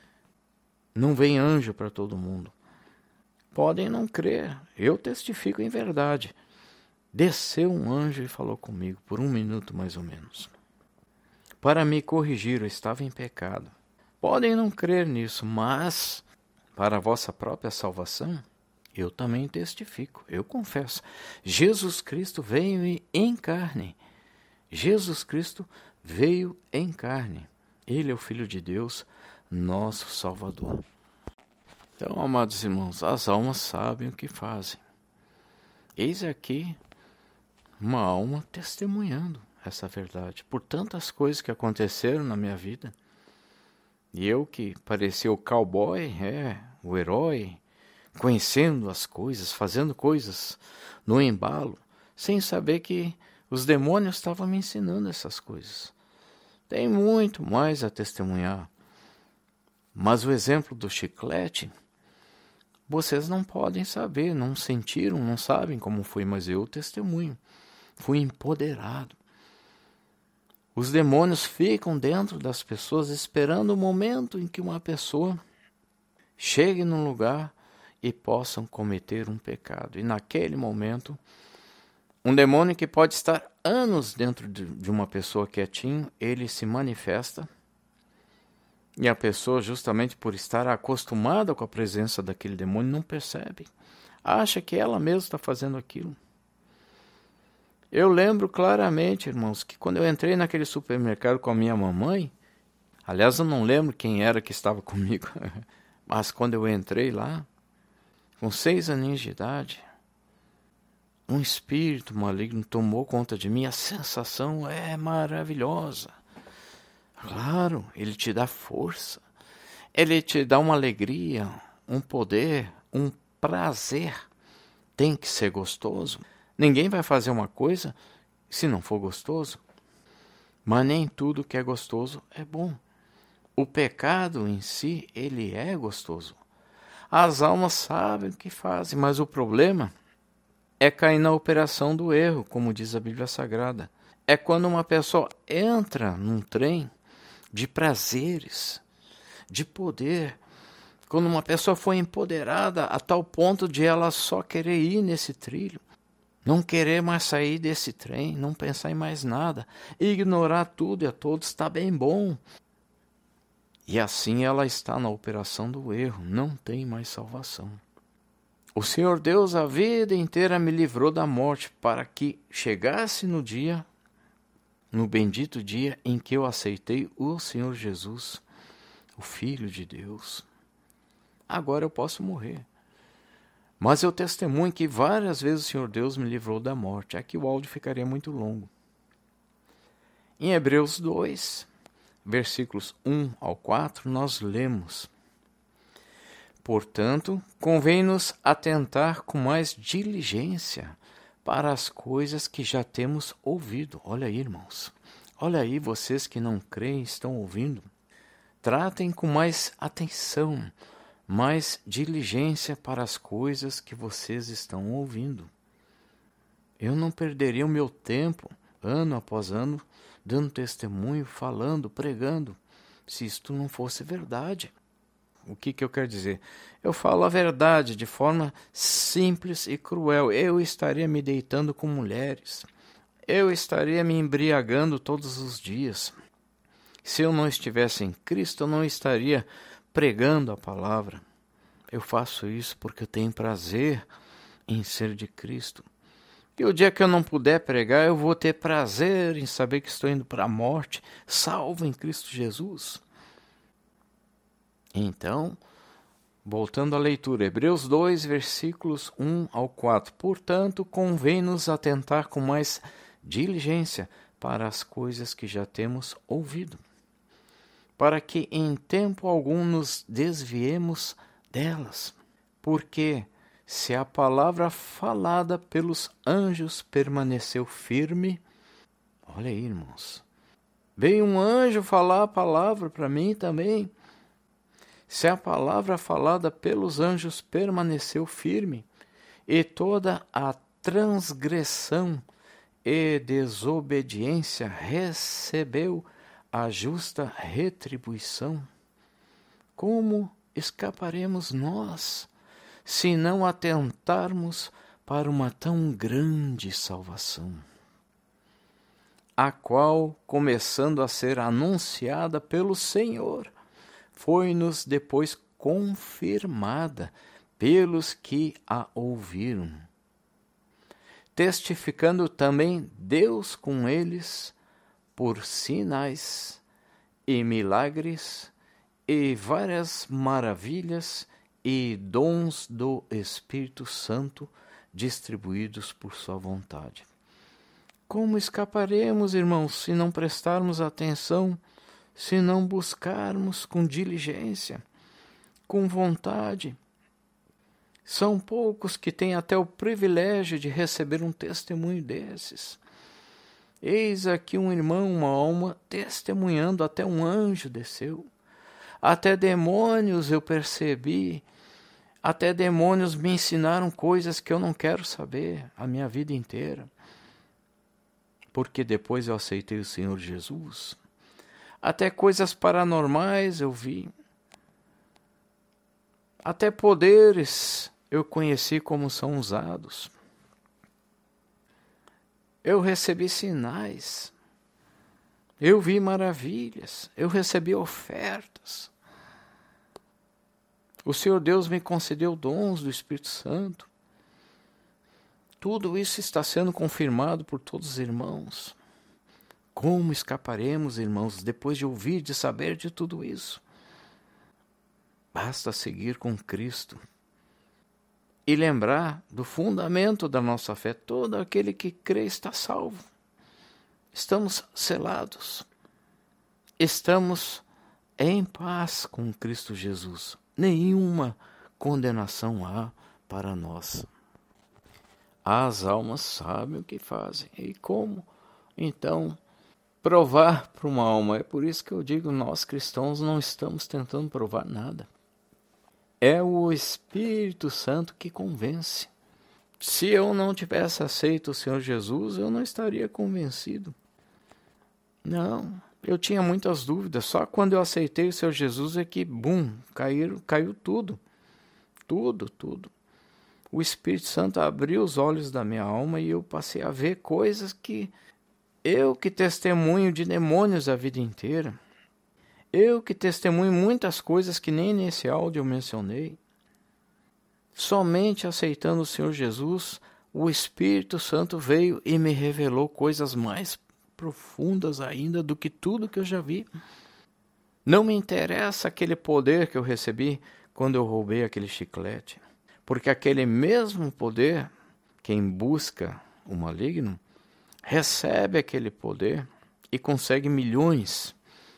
Speaker 1: Não vem anjo para todo mundo. Podem não crer, eu testifico em verdade. Desceu um anjo e falou comigo por 1 minuto mais ou menos. Para me corrigir, eu estava em pecado. Podem não crer nisso, mas para a vossa própria salvação, eu também testifico, eu confesso. Jesus Cristo veio em carne. Jesus Cristo veio em carne. Ele é o Filho de Deus, nosso Salvador. Então, amados irmãos, as almas sabem o que fazem. Eis aqui uma alma testemunhando essa verdade por tantas coisas que aconteceram na minha vida. E eu que parecia o cowboy, o herói, conhecendo as coisas, fazendo coisas no embalo, sem saber que os demônios estavam me ensinando essas coisas. Tem muito mais a testemunhar. Mas o exemplo do chiclete, vocês não podem saber, não sentiram, não sabem como foi, mas eu testemunho. Fui empoderado. Os demônios ficam dentro das pessoas esperando o momento em que uma pessoa chegue num lugar e possam cometer um pecado. E naquele momento, um demônio que pode estar anos dentro de uma pessoa quietinho, ele se manifesta. E a pessoa, justamente por estar acostumada com a presença daquele demônio, não percebe. Acha que ela mesma está fazendo aquilo. Eu lembro claramente, irmãos, que quando eu entrei naquele supermercado com a minha mamãe, aliás, eu não lembro quem era que estava comigo, mas quando eu entrei lá, com 6 aninhos de idade, um espírito maligno tomou conta de mim. A sensação é maravilhosa. Claro, ele te dá força, ele te dá uma alegria, um poder, um prazer. Tem que ser gostoso. Ninguém vai fazer uma coisa se não for gostoso. Mas nem tudo que é gostoso é bom. O pecado em si, ele é gostoso. As almas sabem o que fazem, mas o problema é cair na operação do erro, como diz a Bíblia Sagrada. É quando uma pessoa entra num trem de prazeres, de poder. Quando uma pessoa foi empoderada a tal ponto de ela só querer ir nesse trilho. Não querer mais sair desse trem, não pensar em mais nada, ignorar tudo e a todos, está bem bom. E assim ela está na operação do erro, não tem mais salvação. O Senhor Deus a vida inteira me livrou da morte para que chegasse no bendito dia em que eu aceitei o Senhor Jesus, o Filho de Deus. Agora eu posso morrer. Mas eu testemunho que várias vezes o Senhor Deus me livrou da morte. Aqui o áudio ficaria muito longo. Em Hebreus 2, versículos 1 ao 4, nós lemos: portanto, convém-nos atentar com mais diligência para as coisas que já temos ouvido. Olha aí, irmãos. Olha aí, vocês que não creem, estão ouvindo. Tratem com mais atenção, mais diligência para as coisas que vocês estão ouvindo. Eu não perderia o meu tempo, ano após ano, dando testemunho, falando, pregando, se isto não fosse verdade. O que eu quero dizer? Eu falo a verdade de forma simples e cruel. Eu estaria me deitando com mulheres. Eu estaria me embriagando todos os dias. Se eu não estivesse em Cristo, eu não estaria pregando a palavra. Eu faço isso porque eu tenho prazer em ser de Cristo. E o dia que eu não puder pregar, eu vou ter prazer em saber que estou indo para a morte, salvo em Cristo Jesus. Então, voltando à leitura, Hebreus 2, versículos 1 ao 4. Portanto, convém-nos atentar com mais diligência para as coisas que já temos ouvido, para que em tempo algum nos desviemos delas. Porque se a palavra falada pelos anjos permaneceu firme, olha aí, irmãos, veio um anjo falar a palavra para mim também. Se a palavra falada pelos anjos permaneceu firme, e toda a transgressão e desobediência recebeu a justa retribuição, como escaparemos nós, se não atentarmos para uma tão grande salvação, a qual, começando a ser anunciada pelo Senhor, foi-nos depois confirmada pelos que a ouviram, testificando também Deus com eles por sinais e milagres e várias maravilhas e dons do Espírito Santo distribuídos por sua vontade. Como escaparemos, irmãos, se não prestarmos atenção, se não buscarmos com diligência, com vontade? São poucos que têm até o privilégio de receber um testemunho desses. Eis aqui um irmão, uma alma, testemunhando, até um anjo desceu. Até demônios eu percebi, até demônios me ensinaram coisas que eu não quero saber a minha vida inteira. Porque depois eu aceitei o Senhor Jesus. Até coisas paranormais eu vi. Até poderes eu conheci como são usados. Eu recebi sinais. Eu vi maravilhas. Eu recebi ofertas. O Senhor Deus me concedeu dons do Espírito Santo. Tudo isso está sendo confirmado por todos os irmãos. Como escaparemos, irmãos, depois de ouvir, de saber de tudo isso? Basta seguir com Cristo e lembrar do fundamento da nossa fé. Todo aquele que crê está salvo. Estamos selados. Estamos em paz com Cristo Jesus. Nenhuma condenação há para nós. As almas sabem o que fazem. E como, então, provar para uma alma? É por isso que eu digo, nós cristãos não estamos tentando provar nada. É o Espírito Santo que convence. Se eu não tivesse aceito o Senhor Jesus, eu não estaria convencido. Não, eu tinha muitas dúvidas. Só quando eu aceitei o Senhor Jesus é que, caiu tudo. Tudo. O Espírito Santo abriu os olhos da minha alma e eu passei a ver coisas que eu, que testemunho de demônios a vida inteira, Eu que testemunho muitas coisas que nem nesse áudio eu mencionei. Somente aceitando o Senhor Jesus, o Espírito Santo veio e me revelou coisas mais profundas ainda do que tudo que eu já vi. Não me interessa aquele poder que eu recebi quando eu roubei aquele chiclete, porque aquele mesmo poder, quem busca o maligno, recebe aquele poder e consegue milhões,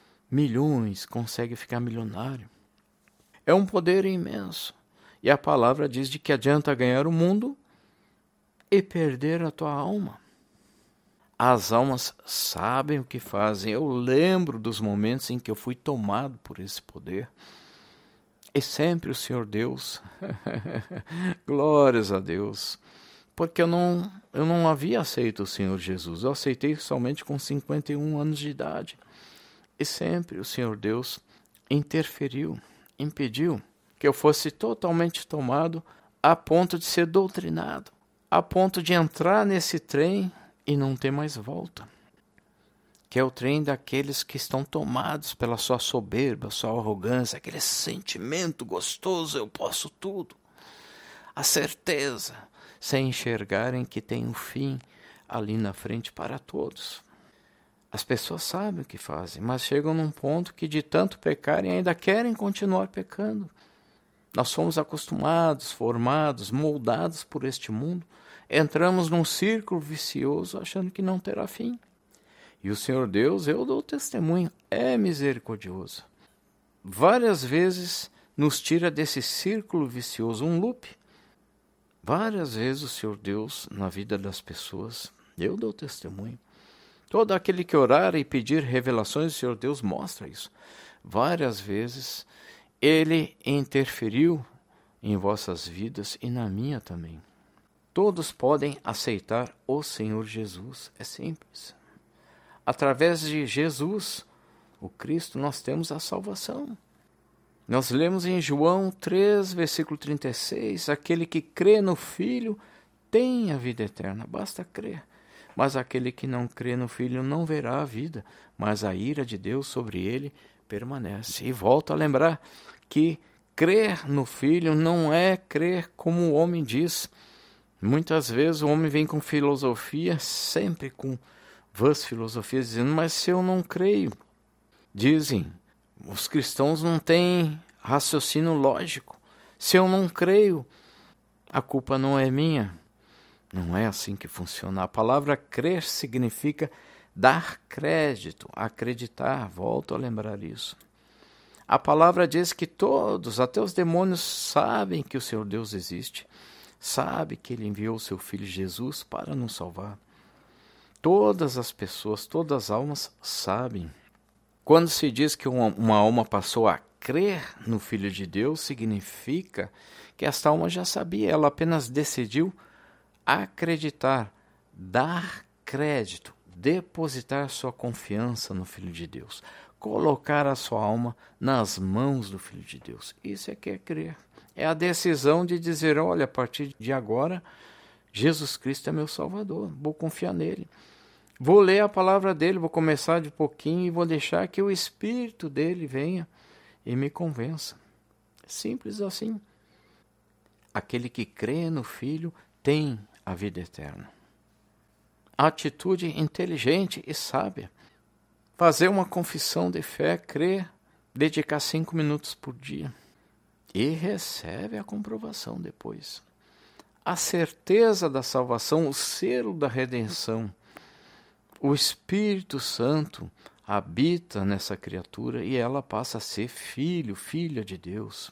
Speaker 1: consegue ficar milionário. É um poder imenso. E a palavra diz de que adianta ganhar o mundo e perder a tua alma. As almas sabem o que fazem. Eu lembro dos momentos em que eu fui tomado por esse poder. E sempre o Senhor Deus, glórias a Deus, porque eu não havia aceito o Senhor Jesus. Eu aceitei somente com 51 anos de idade. E sempre o Senhor Deus interferiu, impediu que eu fosse totalmente tomado a ponto de ser doutrinado, a ponto de entrar nesse trem e não ter mais volta, que é o trem daqueles que estão tomados pela sua soberba, sua arrogância, aquele sentimento gostoso, eu posso tudo, a certeza, sem enxergarem que tem um fim ali na frente para todos. As pessoas sabem o que fazem, mas chegam num ponto que de tanto pecarem ainda querem continuar pecando. Nós somos acostumados, formados, moldados por este mundo, entramos num círculo vicioso achando que não terá fim. E o Senhor Deus, eu dou testemunho, é misericordioso. Várias vezes nos tira desse círculo vicioso, um loop. Várias vezes o Senhor Deus, na vida das pessoas, eu dou testemunho. Todo aquele que orar e pedir revelações, o Senhor Deus mostra isso. Várias vezes Ele interferiu em vossas vidas e na minha também. Todos podem aceitar o Senhor Jesus, é simples. Através de Jesus, o Cristo, nós temos a salvação. Nós lemos em João 3, versículo 36, aquele que crê no Filho tem a vida eterna, basta crer. Mas aquele que não crê no Filho não verá a vida, mas a ira de Deus sobre ele permanece. E volto a lembrar que crer no Filho não é crer como o homem diz. Muitas vezes o homem vem com filosofia, sempre com vãs filosofias, dizendo, mas se eu não creio, dizem, os cristãos não têm raciocínio lógico. Se eu não creio, a culpa não é minha. Não é assim que funciona. A palavra crer significa dar crédito, acreditar. Volto a lembrar isso. A palavra diz que todos, até os demônios, sabem que o Senhor Deus existe. Sabe que Ele enviou o seu Filho Jesus para nos salvar. Todas as pessoas, todas as almas sabem. Quando se diz que uma alma passou a crer no Filho de Deus, significa que esta alma já sabia, ela apenas decidiu acreditar, dar crédito, depositar sua confiança no Filho de Deus, colocar a sua alma nas mãos do Filho de Deus. Isso é que é crer. É a decisão de dizer, olha, a partir de agora, Jesus Cristo é meu Salvador, vou confiar nele. Vou ler a palavra dele, vou começar de pouquinho e vou deixar que o Espírito dele venha e me convença. Simples assim. Aquele que crê no Filho tem a vida eterna. Atitude inteligente e sábia. Fazer uma confissão de fé, crer, dedicar 5 minutos por dia. E recebe a comprovação depois. A certeza da salvação, o selo da redenção. O Espírito Santo habita nessa criatura e ela passa a ser filho, filha de Deus.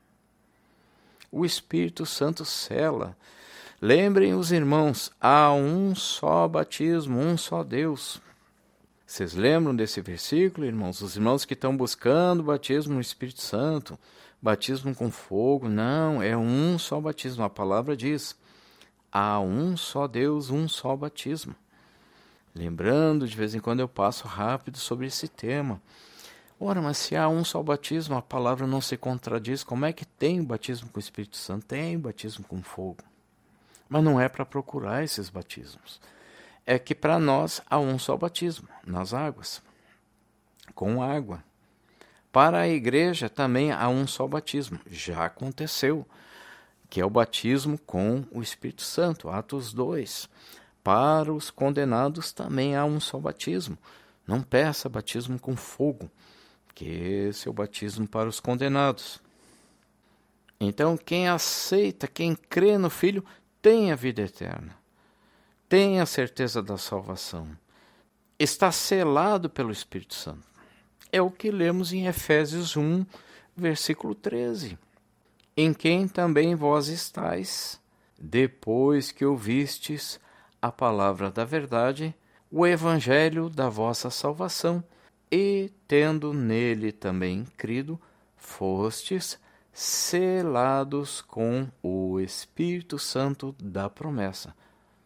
Speaker 1: O Espírito Santo sela. Lembrem os irmãos, há um só batismo, um só Deus. Vocês lembram desse versículo, irmãos? Os irmãos que estão buscando batismo no Espírito Santo, batismo com fogo, não, é um só batismo. A palavra diz, há um só Deus, um só batismo. Lembrando, de vez em quando eu passo rápido sobre esse tema. Ora, mas se há um só batismo, a palavra não se contradiz. Como é que tem o batismo com o Espírito Santo? Tem o batismo com fogo. Mas não é para procurar esses batismos. É que para nós há um só batismo, nas águas. Com água. Para a igreja também há um só batismo. Já aconteceu, que é o batismo com o Espírito Santo, Atos 2. Para os condenados também há um só batismo. Não peça batismo com fogo, que esse é o batismo para os condenados. Então, quem aceita, quem crê no Filho, tem a vida eterna. Tem a certeza da salvação. Está selado pelo Espírito Santo. É o que lemos em Efésios 1, versículo 13. Em quem também vós estáis, depois que ouvistes a palavra da verdade, o evangelho da vossa salvação, e, tendo nele também crido, fostes selados com o Espírito Santo da promessa.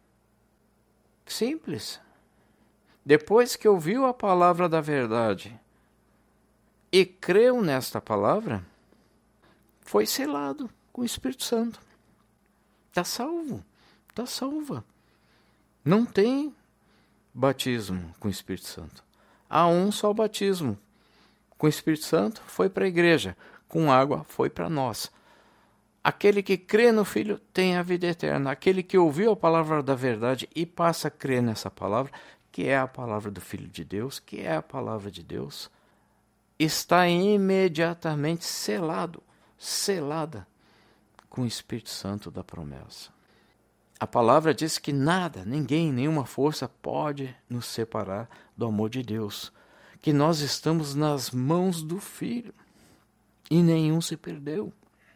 Speaker 1: Simples. Depois que ouviu a palavra da verdade e creu nesta palavra, foi selado com o Espírito Santo. Está salvo, está salva. Não tem batismo com o Espírito Santo. Há um só batismo com o Espírito Santo, foi para a igreja. Com água foi para nós. Aquele que crê no Filho tem a vida eterna. Aquele que ouviu a palavra da verdade e passa a crer nessa palavra, que é a palavra do Filho de Deus, que é a palavra de Deus, está imediatamente selada com o Espírito Santo da promessa. A palavra diz que nada, ninguém, nenhuma força pode nos separar do amor de Deus, que nós estamos nas mãos do Filho e nenhum se perdeu.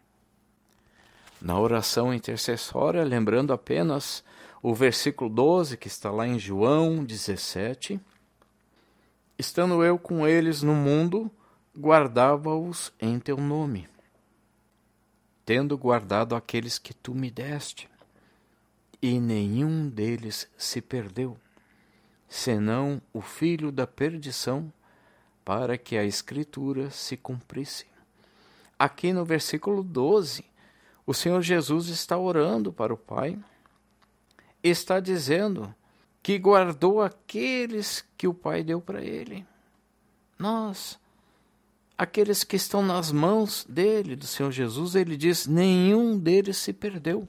Speaker 1: Na oração intercessória, lembrando apenas o versículo 12, que está lá em João 17, estando eu com eles no mundo, guardava-os em teu nome, tendo guardado aqueles que tu me deste, e nenhum deles se perdeu, senão o filho da perdição, para que a Escritura se cumprisse. Aqui no versículo 12, o Senhor Jesus está orando para o Pai, está dizendo que guardou aqueles que o Pai deu para ele. Nós, aqueles que estão nas mãos dele, do Senhor Jesus, ele diz, nenhum deles se perdeu.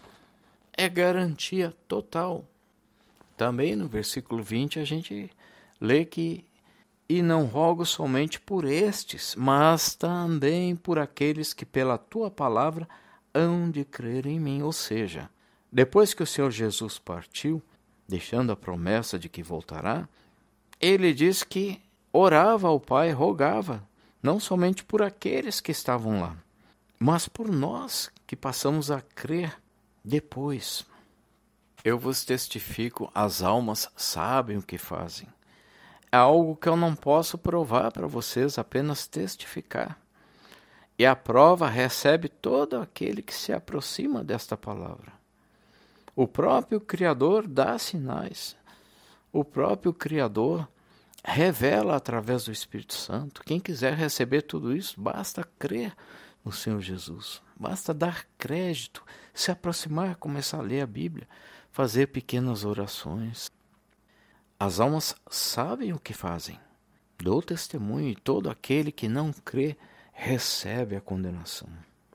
Speaker 1: É garantia total. Também no versículo 20 a gente lê que e não rogo somente por estes, mas também por aqueles que pela tua palavra hão de crer em mim. Ou seja, depois que o Senhor Jesus partiu, deixando a promessa de que voltará, ele diz que orava ao Pai, rogava, não somente por aqueles que estavam lá, mas por nós que passamos a crer depois. Eu vos testifico, as almas sabem o que fazem. É algo que eu não posso provar para vocês, apenas testificar. E a prova recebe todo aquele que se aproxima desta palavra. O próprio Criador dá sinais. O próprio Criador revela através do Espírito Santo. Quem quiser receber tudo isso, basta crer no Senhor Jesus. Basta dar crédito, se aproximar, começar a ler a Bíblia, fazer pequenas orações. As almas sabem o que fazem. Dou testemunho e todo aquele que não crê recebe a condenação.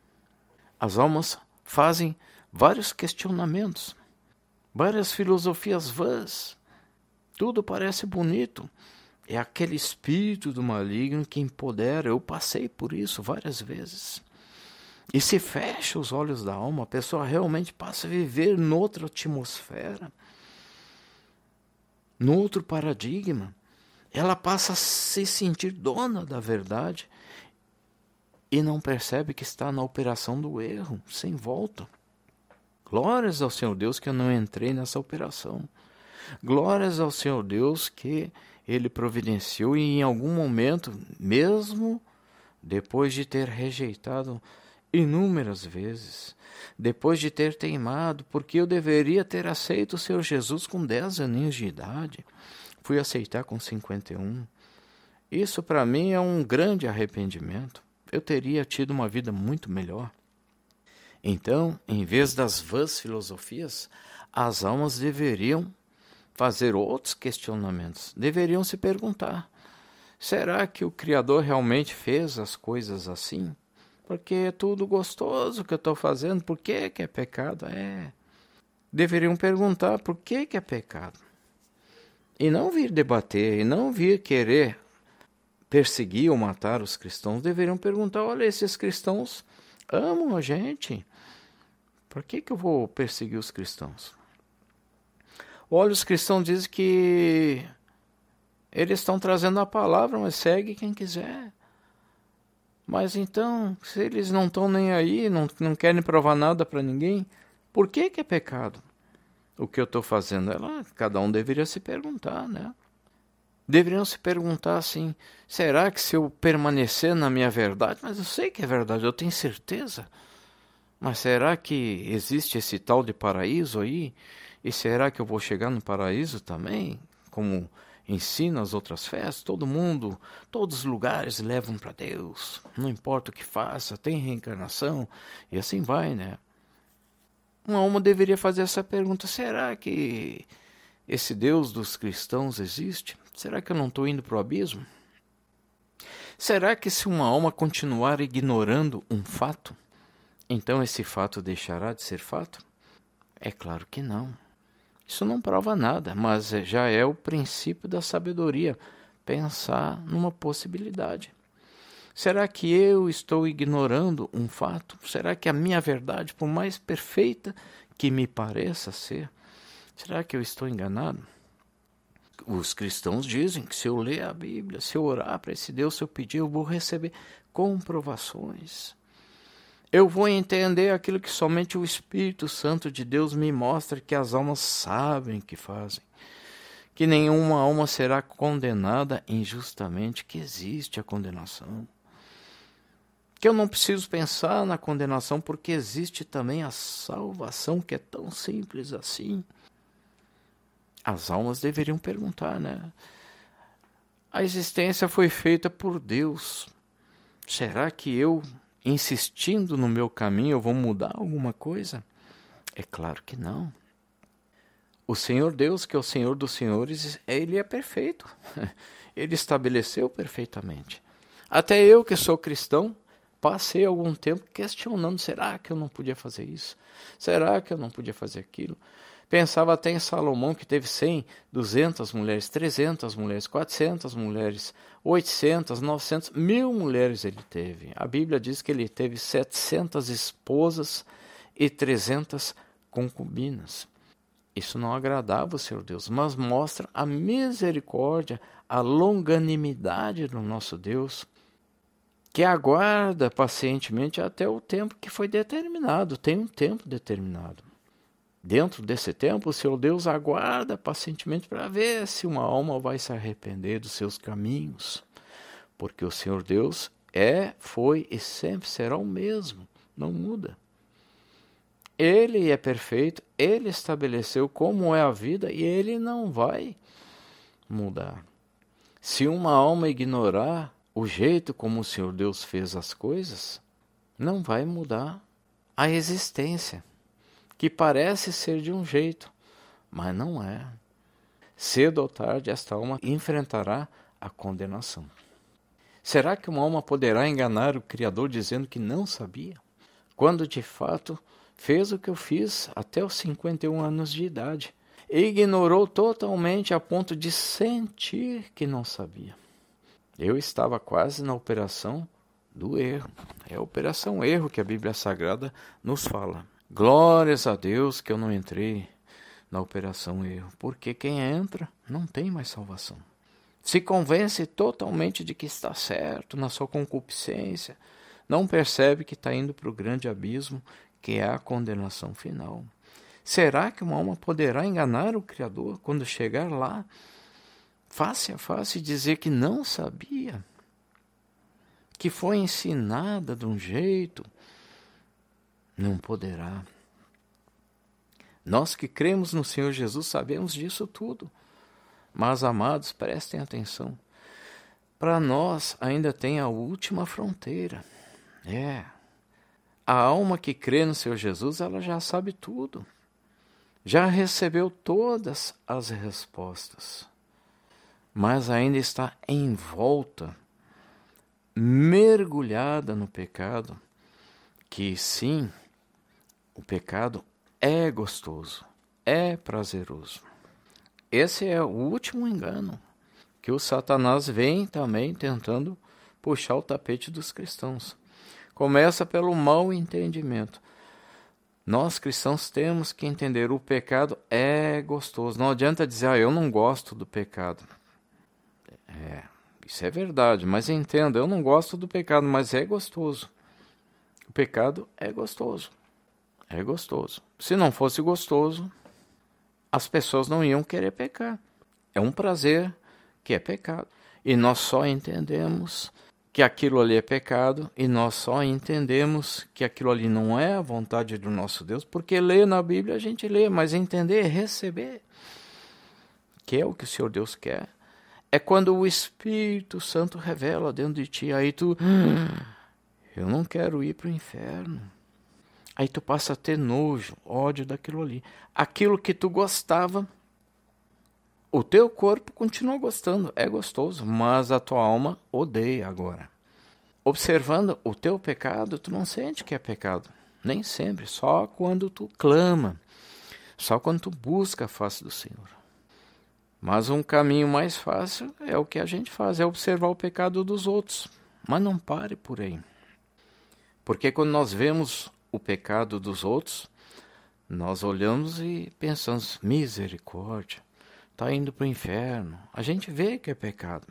Speaker 1: As almas fazem vários questionamentos, várias filosofias vãs. Tudo parece bonito. É aquele espírito do maligno que empodera. Eu passei por isso várias vezes. E se fecha os olhos da alma, a pessoa realmente passa a viver noutra atmosfera, noutro paradigma. Ela passa a se sentir dona da verdade e não percebe que está na operação do erro, sem volta. Glórias ao Senhor Deus que eu não entrei nessa operação. Glórias ao Senhor Deus que Ele providenciou e em algum momento, mesmo depois de ter rejeitado inúmeras vezes, depois de ter teimado, porque eu deveria ter aceito o Senhor Jesus com 10 aninhos de idade, fui aceitar com 51. Isso para mim é um grande arrependimento. Eu teria tido uma vida muito melhor. Então, em vez das vãs filosofias, as almas deveriam fazer outros questionamentos. Deveriam se perguntar, Será que o Criador realmente fez as coisas assim? Porque é tudo gostoso que eu estou fazendo, por que é pecado? Deveriam perguntar por que é pecado. E não vir debater, e não vir querer perseguir ou matar os cristãos. Deveriam perguntar, olha, esses cristãos amam a gente, por que eu vou perseguir os cristãos? Olha, os cristãos dizem que eles estão trazendo a palavra, mas segue quem quiser. Mas então, se eles não estão nem aí, não querem provar nada para ninguém, por que é pecado? O que eu estou fazendo? Cada um deveria se perguntar, né? Deveriam se perguntar assim, será que se eu permanecer na minha verdade, mas eu sei que é verdade, eu tenho certeza, mas será que existe esse tal de paraíso aí? E será que eu vou chegar no paraíso também? Como ensina as outras fés, todos os lugares levam para Deus, não importa o que faça, tem reencarnação, e assim vai, né? Uma alma deveria fazer essa pergunta, será que esse Deus dos cristãos existe? Será que eu não estou indo para o abismo? Será que se uma alma continuar ignorando um fato, então esse fato deixará de ser fato? É claro que não. Isso não prova nada, mas já é o princípio da sabedoria, pensar numa possibilidade. Será que eu estou ignorando um fato? Será que a minha verdade, por mais perfeita que me pareça ser, será que eu estou enganado? Os cristãos dizem que se eu ler a Bíblia, se eu orar para esse Deus, se eu pedir, eu vou receber comprovações. Eu vou entender aquilo que somente o Espírito Santo de Deus me mostra que as almas sabem que fazem. Que nenhuma alma será condenada injustamente, que existe a condenação. Que eu não preciso pensar na condenação porque existe também a salvação, que é tão simples assim. As almas deveriam perguntar, né? A existência foi feita por Deus. Será que eu, insistindo no meu caminho, eu vou mudar alguma coisa? É claro que não. O Senhor Deus, que é o Senhor dos senhores, Ele é perfeito. Ele estabeleceu perfeitamente. Até eu, que sou cristão, passei algum tempo questionando, será que eu não podia fazer isso? Será que eu não podia fazer aquilo? Pensava até em Salomão, que teve 100, 200 mulheres, 300 mulheres, 400 mulheres, 800, 900, 1000 mulheres ele teve. A Bíblia diz que ele teve 700 esposas e 300 concubinas. Isso não agradava o Senhor Deus, mas mostra a misericórdia, a longanimidade do nosso Deus, que aguarda pacientemente até o tempo que foi determinado. Tem um tempo determinado. Dentro desse tempo, o Senhor Deus aguarda pacientemente para ver se uma alma vai se arrepender dos seus caminhos. Porque o Senhor Deus foi e sempre será o mesmo, não muda. Ele é perfeito, Ele estabeleceu como é a vida e Ele não vai mudar. Se uma alma ignorar o jeito como o Senhor Deus fez as coisas, não vai mudar a existência, que parece ser de um jeito, mas não é. Cedo ou tarde, esta alma enfrentará a condenação. Será que uma alma poderá enganar o Criador dizendo que não sabia, quando de fato fez o que eu fiz até os 51 anos de idade e ignorou totalmente a ponto de sentir que não sabia? Eu estava quase na operação do erro. É a operação erro que a Bíblia Sagrada nos fala. Glórias a Deus que eu não entrei na operação erro, porque quem entra não tem mais salvação. Se convence totalmente de que está certo na sua concupiscência, não percebe que está indo para o grande abismo, que é a condenação final. Será que uma alma poderá enganar o Criador quando chegar lá, face a face, e dizer que não sabia? Que foi ensinada de um jeito? Não poderá. Nós que cremos no Senhor Jesus sabemos disso tudo. Mas, amados, prestem atenção. Para nós ainda tem a última fronteira. A alma que crê no Senhor Jesus, ela já sabe tudo. Já recebeu todas as respostas. mas ainda está envolta, mergulhada no pecado, que sim, o pecado é gostoso, é prazeroso. Esse é o último engano que o Satanás vem também tentando puxar o tapete dos cristãos. Começa pelo mau entendimento. Nós cristãos temos que entender o pecado é gostoso. Não adianta dizer, eu não gosto do pecado. Isso é verdade, mas entenda, eu não gosto do pecado, mas é gostoso. O pecado é gostoso. É gostoso. Se não fosse gostoso, as pessoas não iam querer pecar. É um prazer que é pecado. E nós só entendemos que aquilo ali é pecado, e nós só entendemos que aquilo ali não é a vontade do nosso Deus, porque ler na Bíblia a gente lê, mas entender é receber, que é o que o Senhor Deus quer. É quando o Espírito Santo revela dentro de ti, aí tu, eu não quero ir para o inferno. Aí tu passa a ter nojo, ódio daquilo ali. Aquilo que tu gostava, o teu corpo continua gostando, é gostoso, mas a tua alma odeia agora. Observando o teu pecado, tu não sente que é pecado. Nem sempre, só quando tu clama, só quando tu busca a face do Senhor. Mas um caminho mais fácil é o que a gente faz, é observar o pecado dos outros. Mas não pare por aí. Porque quando nós vemos o pecado dos outros, nós olhamos e pensamos, misericórdia, está indo para o inferno. A gente vê que é pecado.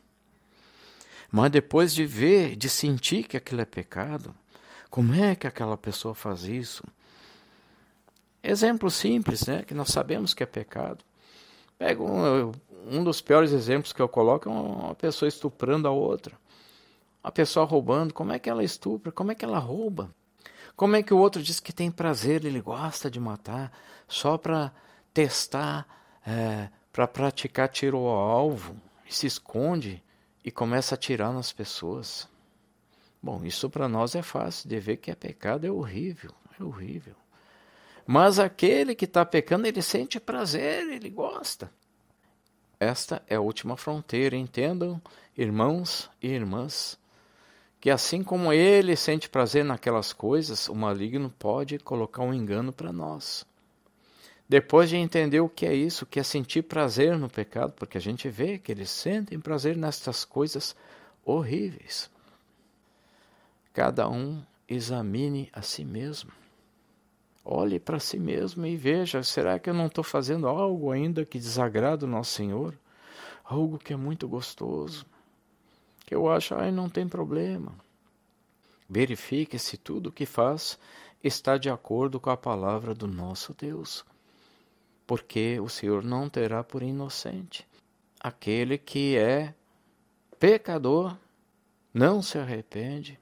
Speaker 1: Mas depois de ver, de sentir que aquilo é pecado, como é que aquela pessoa faz isso? Exemplo simples, né, que nós sabemos que é pecado. Pega um dos piores exemplos que eu coloco, é uma pessoa estuprando a outra. A pessoa roubando, como é que ela estupra? Como é que ela rouba? Como é que o outro diz que tem prazer, ele gosta de matar, só para testar, para praticar tiro ao alvo, e se esconde e começa a atirar nas pessoas? Bom, isso para nós é fácil de ver que é pecado, é horrível, é horrível. Mas aquele que está pecando, ele sente prazer, ele gosta. Esta é a última fronteira, entendam, irmãos e irmãs, que assim como ele sente prazer naquelas coisas, o maligno pode colocar um engano para nós. Depois de entender o que é isso, o que é sentir prazer no pecado, porque a gente vê que eles sentem prazer nestas coisas horríveis. Cada um examine a si mesmo. Olhe para si mesmo e veja, será que eu não estou fazendo algo ainda que desagrada o nosso Senhor? Algo que é muito gostoso, que eu acho, não tem problema. Verifique se tudo o que faz está de acordo com a palavra do nosso Deus, porque o Senhor não terá por inocente aquele que é pecador, não se arrepende,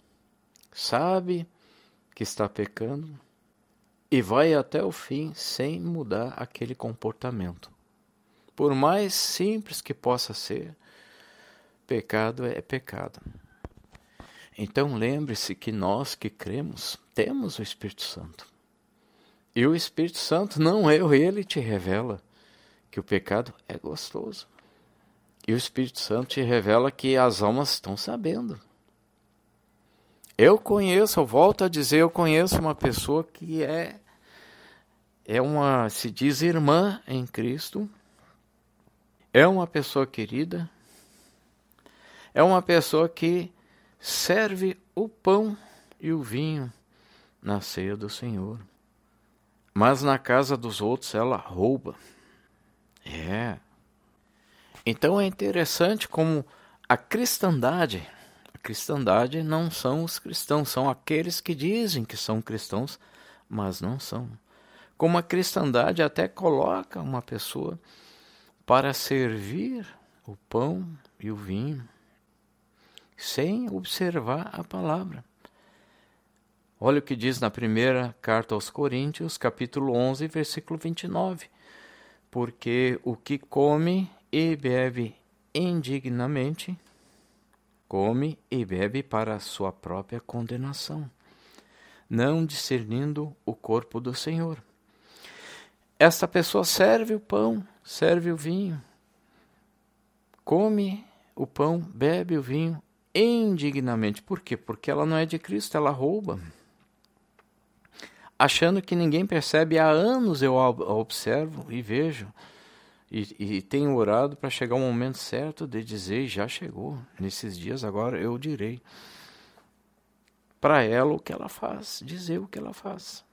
Speaker 1: sabe que está pecando, e vai até o fim sem mudar aquele comportamento. Por mais simples que possa ser, pecado é pecado. Então lembre-se que nós que cremos, temos o Espírito Santo. E o Espírito Santo não é ele te revela que o pecado é gostoso. E o Espírito Santo te revela que as almas estão sabendo. Eu volto a dizer, eu conheço uma pessoa que se diz irmã em Cristo, é uma pessoa querida, é uma pessoa que serve o pão e o vinho na ceia do Senhor. Mas na casa dos outros ela rouba. Então é interessante como a cristandade não são os cristãos, são aqueles que dizem que são cristãos, mas não são. Como a cristandade até coloca uma pessoa para servir o pão e o vinho, sem observar a palavra. Olha o que diz na primeira carta aos Coríntios, capítulo 11, versículo 29. Porque o que come e bebe indignamente, come e bebe para a sua própria condenação, não discernindo o corpo do Senhor. Esta pessoa serve o pão, serve o vinho, come o pão, bebe o vinho indignamente. Por quê? Porque ela não é de Cristo, ela rouba. Achando que ninguém percebe, há anos eu a observo e vejo, e tenho orado para chegar o momento certo de dizer, já chegou, nesses dias agora eu direi para ela o que ela faz, dizer o que ela faz.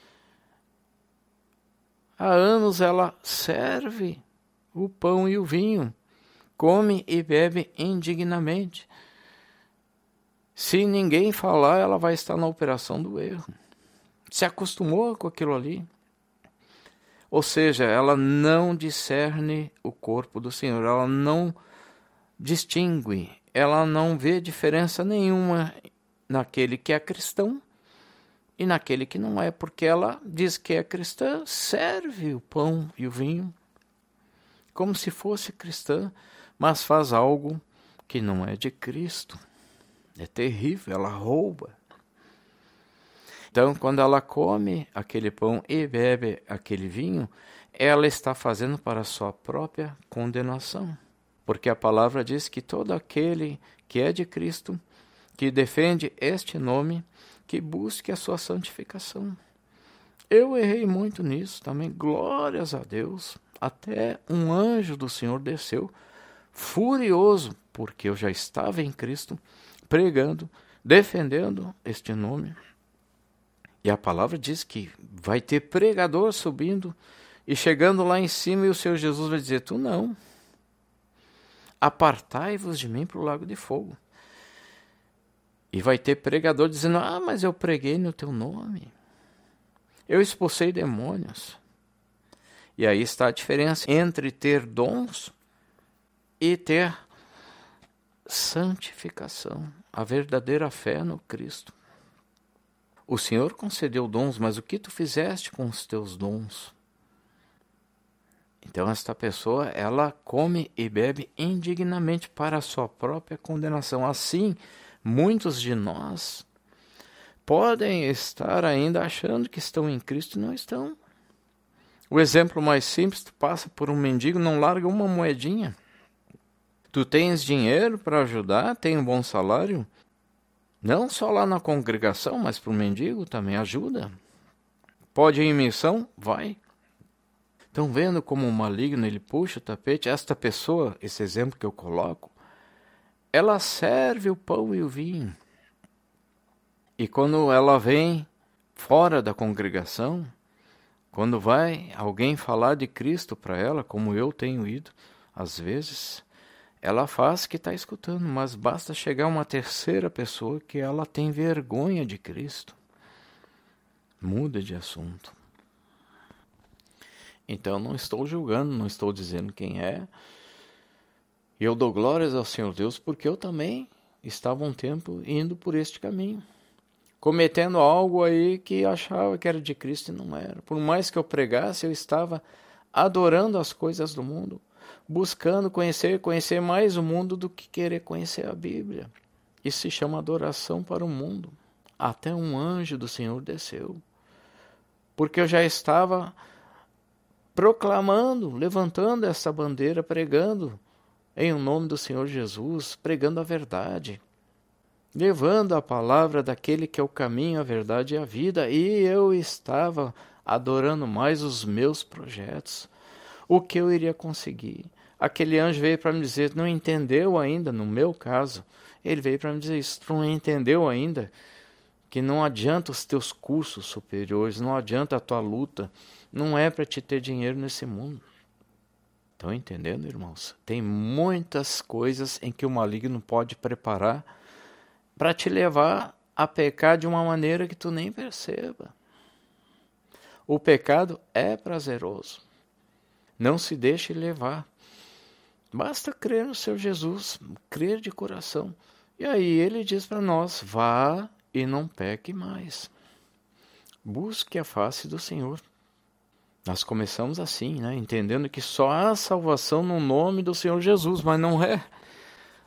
Speaker 1: Há anos ela serve o pão e o vinho, come e bebe indignamente. Se ninguém falar, ela vai estar na operação do erro. Se acostumou com aquilo ali. Ou seja, ela não discerne o corpo do Senhor, ela não distingue, ela não vê diferença nenhuma naquele que é cristão e naquele que não é, porque ela diz que é cristã, serve o pão e o vinho como se fosse cristã, mas faz algo que não é de Cristo. É terrível, ela rouba. Então, quando ela come aquele pão e bebe aquele vinho, ela está fazendo para a sua própria condenação. Porque a palavra diz que todo aquele que é de Cristo, que defende este nome, que busque a sua santificação. Eu errei muito nisso também, glórias a Deus. Até um anjo do Senhor desceu, furioso, porque eu já estava em Cristo, pregando, defendendo este nome. E a palavra diz que vai ter pregador subindo e chegando lá em cima, e o Senhor Jesus vai dizer, tu não. Apartai-vos de mim para o lago de fogo. E vai ter pregador dizendo, mas eu preguei no teu nome. Eu expulsei demônios. E aí está a diferença entre ter dons e ter santificação, a verdadeira fé no Cristo. O Senhor concedeu dons, mas o que tu fizeste com os teus dons? Então esta pessoa, ela come e bebe indignamente para a sua própria condenação. Assim, muitos de nós podem estar ainda achando que estão em Cristo e não estão. O exemplo mais simples, tu passa por um mendigo, não larga uma moedinha. Tu tens dinheiro para ajudar, tem um bom salário, não só lá na congregação, mas para o mendigo também ajuda. Pode ir em missão? Vai. Estão vendo como o maligno, ele puxa o tapete? Esta pessoa, esse exemplo que eu coloco, ela serve o pão e o vinho. E quando ela vem fora da congregação, quando vai alguém falar de Cristo para ela, como eu tenho ido, às vezes, ela faz que está escutando, mas basta chegar uma terceira pessoa que ela tem vergonha de Cristo. Muda de assunto. Então não estou julgando, não estou dizendo quem é. E eu dou glórias ao Senhor Deus, porque eu também estava um tempo indo por este caminho. Cometendo algo aí que achava que era de Cristo e não era. Por mais que eu pregasse, eu estava adorando as coisas do mundo, buscando conhecer mais o mundo do que querer conhecer a Bíblia. Isso se chama adoração para o mundo. Até um anjo do Senhor desceu. Porque eu já estava proclamando, levantando essa bandeira, pregando em nome do Senhor Jesus, pregando a verdade, levando a palavra daquele que é o caminho, a verdade e a vida, e eu estava adorando mais os meus projetos, o que eu iria conseguir. Aquele anjo veio para me dizer, não entendeu ainda, no meu caso, ele veio para me dizer isso, tu não entendeu ainda que não adianta os teus cursos superiores, não adianta a tua luta, não é para te ter dinheiro nesse mundo. Estão entendendo, irmãos? Tem muitas coisas em que o maligno pode preparar para te levar a pecar de uma maneira que tu nem perceba. O pecado é prazeroso. Não se deixe levar. Basta crer no Senhor Jesus, crer de coração. E aí ele diz para nós, vá e não peque mais. Busque a face do Senhor. Nós começamos assim, né? Entendendo que só há salvação no nome do Senhor Jesus, mas não é.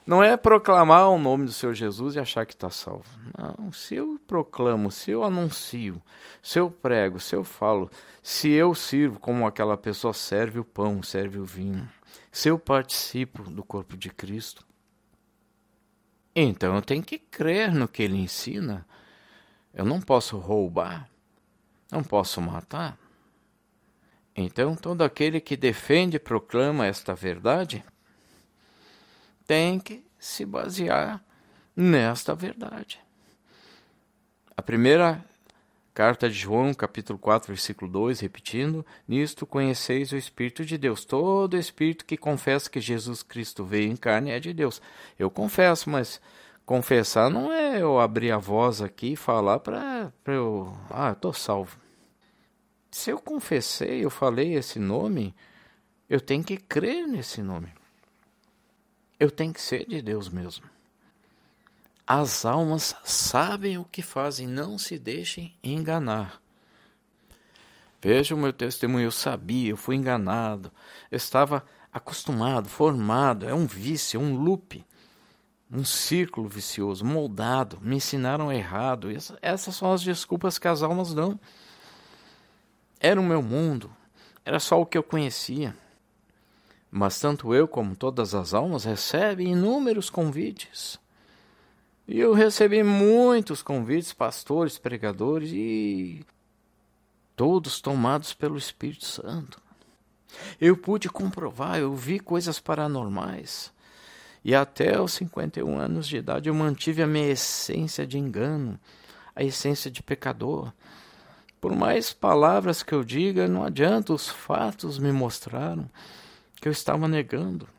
Speaker 1: Não é proclamar o nome do Senhor Jesus e achar que está salvo. Não, se eu proclamo, se eu anuncio, se eu prego, se eu falo, se eu sirvo como aquela pessoa serve o pão, serve o vinho, se eu participo do corpo de Cristo, então eu tenho que crer no que ele ensina. Eu não posso roubar, não posso matar. Então todo aquele que defende e proclama esta verdade tem que se basear nesta verdade. A primeira carta de João, capítulo 4, versículo 2, repetindo: nisto conheceis o Espírito de Deus. Todo espírito que confessa que Jesus Cristo veio em carne é de Deus. Eu confesso, mas confessar não é eu abrir a voz aqui e falar para eu estou salvo. Se eu confessei, eu falei esse nome, eu tenho que crer nesse nome. Eu tenho que ser de Deus mesmo. As almas sabem o que fazem, não se deixem enganar. Veja o meu testemunho, eu sabia, eu fui enganado, eu estava acostumado, formado, é um vício, um loop, um círculo vicioso, moldado, me ensinaram errado. Essas são as desculpas que as almas dão. Era o meu mundo, era só o que eu conhecia. Mas tanto eu como todas as almas recebem inúmeros convites. E eu recebi muitos convites, pastores, pregadores, e todos tomados pelo Espírito Santo. Eu pude comprovar, eu vi coisas paranormais. E até os 51 anos de idade eu mantive a minha essência de engano, a essência de pecador. Por mais palavras que eu diga, não adianta, os fatos me mostraram que eu estava negando.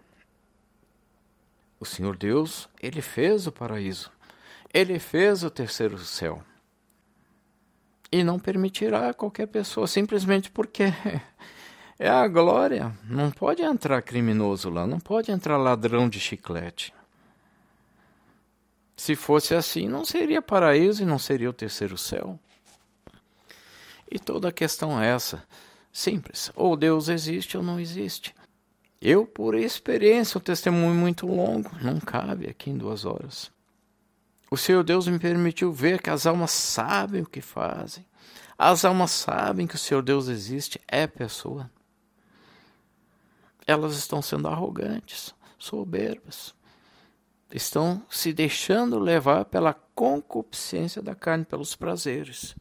Speaker 1: O Senhor Deus, Ele fez o paraíso. Ele fez o terceiro céu. E não permitirá qualquer pessoa, simplesmente porque é a glória. Não pode entrar criminoso lá, não pode entrar ladrão de chiclete. Se fosse assim, não seria paraíso e não seria o terceiro céu. E toda a questão é essa. Simples. Ou Deus existe ou não existe. Eu, por experiência, um testemunho muito longo, não cabe aqui em 2 horas. O Senhor Deus me permitiu ver que as almas sabem o que fazem. As almas sabem que o Senhor Deus existe, é pessoa. Elas estão sendo arrogantes, soberbas. Estão se deixando levar pela concupiscência da carne, pelos prazeres.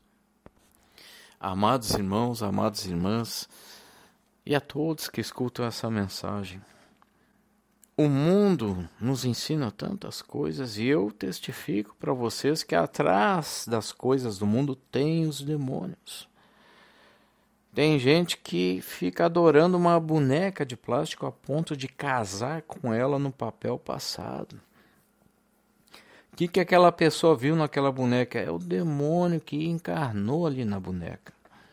Speaker 1: Amados irmãos, amadas irmãs, e a todos que escutam essa mensagem, o mundo nos ensina tantas coisas e eu testifico para vocês que atrás das coisas do mundo tem os demônios. Tem gente que fica adorando uma boneca de plástico a ponto de casar com ela no papel passado. O que aquela pessoa viu naquela boneca? É o demônio que encarnou ali na boneca.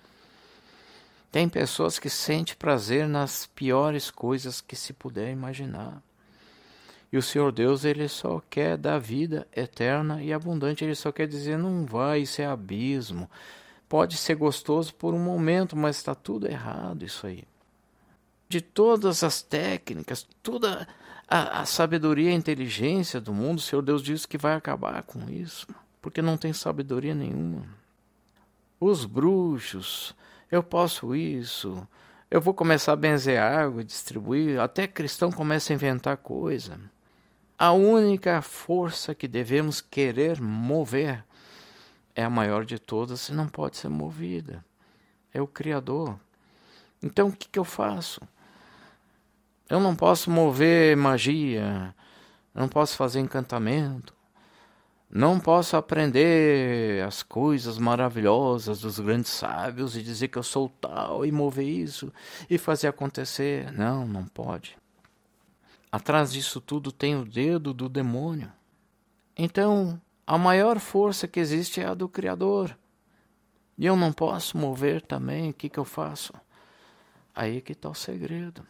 Speaker 1: Tem pessoas que sentem prazer nas piores coisas que se puder imaginar. E o Senhor Deus, Ele só quer dar vida eterna e abundante. Ele só quer dizer, não vai, isso é abismo. Pode ser gostoso por um momento, mas está tudo errado isso aí. De todas as técnicas, toda a sabedoria e a inteligência do mundo, o Senhor Deus diz que vai acabar com isso. Porque não tem sabedoria nenhuma. Os bruxos... Eu posso isso, eu vou começar a benzer água e distribuir, até cristão começa a inventar coisa. A única força que devemos querer mover é a maior de todas e não pode ser movida. É o Criador. Então o que eu faço? Eu não posso mover magia, não posso fazer encantamento. Não posso aprender as coisas maravilhosas dos grandes sábios e dizer que eu sou tal e mover isso e fazer acontecer. Não, não pode. Atrás disso tudo tem o dedo do demônio. Então, a maior força que existe é a do Criador. E eu não posso mover também, o que eu faço? Aí que está o segredo.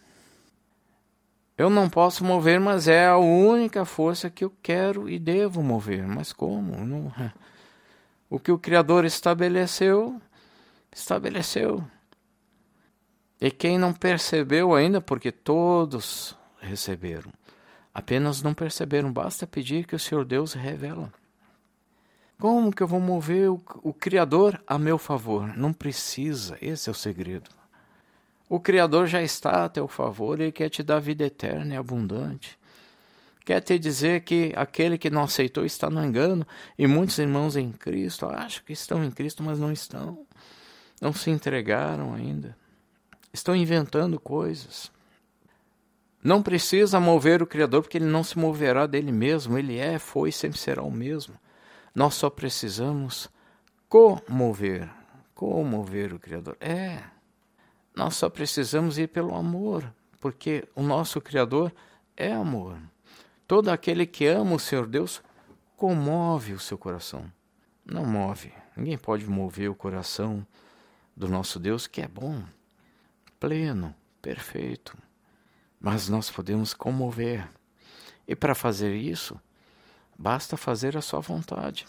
Speaker 1: Eu não posso mover, mas é a única força que eu quero e devo mover. Mas como? Não... O que o Criador estabeleceu, estabeleceu. E quem não percebeu ainda, porque todos receberam Apenas não perceberam. Basta pedir que o Senhor Deus revela. Como que eu vou mover o Criador a meu favor? Não precisa, esse é o segredo. O Criador já está a teu favor, Ele quer te dar vida eterna e abundante. Quer te dizer que aquele que não aceitou está no engano, e muitos irmãos em Cristo acham que estão em Cristo, mas não estão. Não se entregaram ainda. Estão inventando coisas. Não precisa mover o Criador, porque Ele não se moverá dele mesmo. Ele foi e sempre será o mesmo. Nós só precisamos comover o Criador. Nós só precisamos ir pelo amor, porque o nosso Criador é amor. Todo aquele que ama o Senhor Deus comove o seu coração. Não move. Ninguém pode mover o coração do nosso Deus, que é bom, pleno, perfeito. Mas nós podemos comover. E para fazer isso, basta fazer a sua vontade.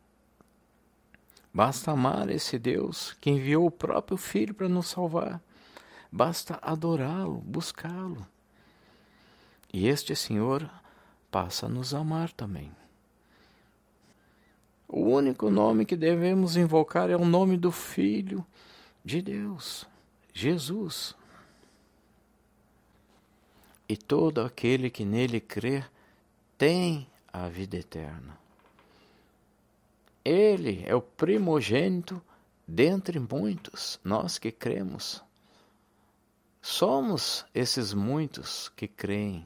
Speaker 1: Basta amar esse Deus que enviou o próprio Filho para nos salvar. Basta adorá-lo, buscá-lo. E este Senhor passa a nos amar também. O único nome que devemos invocar é o nome do Filho de Deus, Jesus. E todo aquele que nele crê tem a vida eterna. Ele é o primogênito dentre muitos, nós que cremos. Somos esses muitos que creem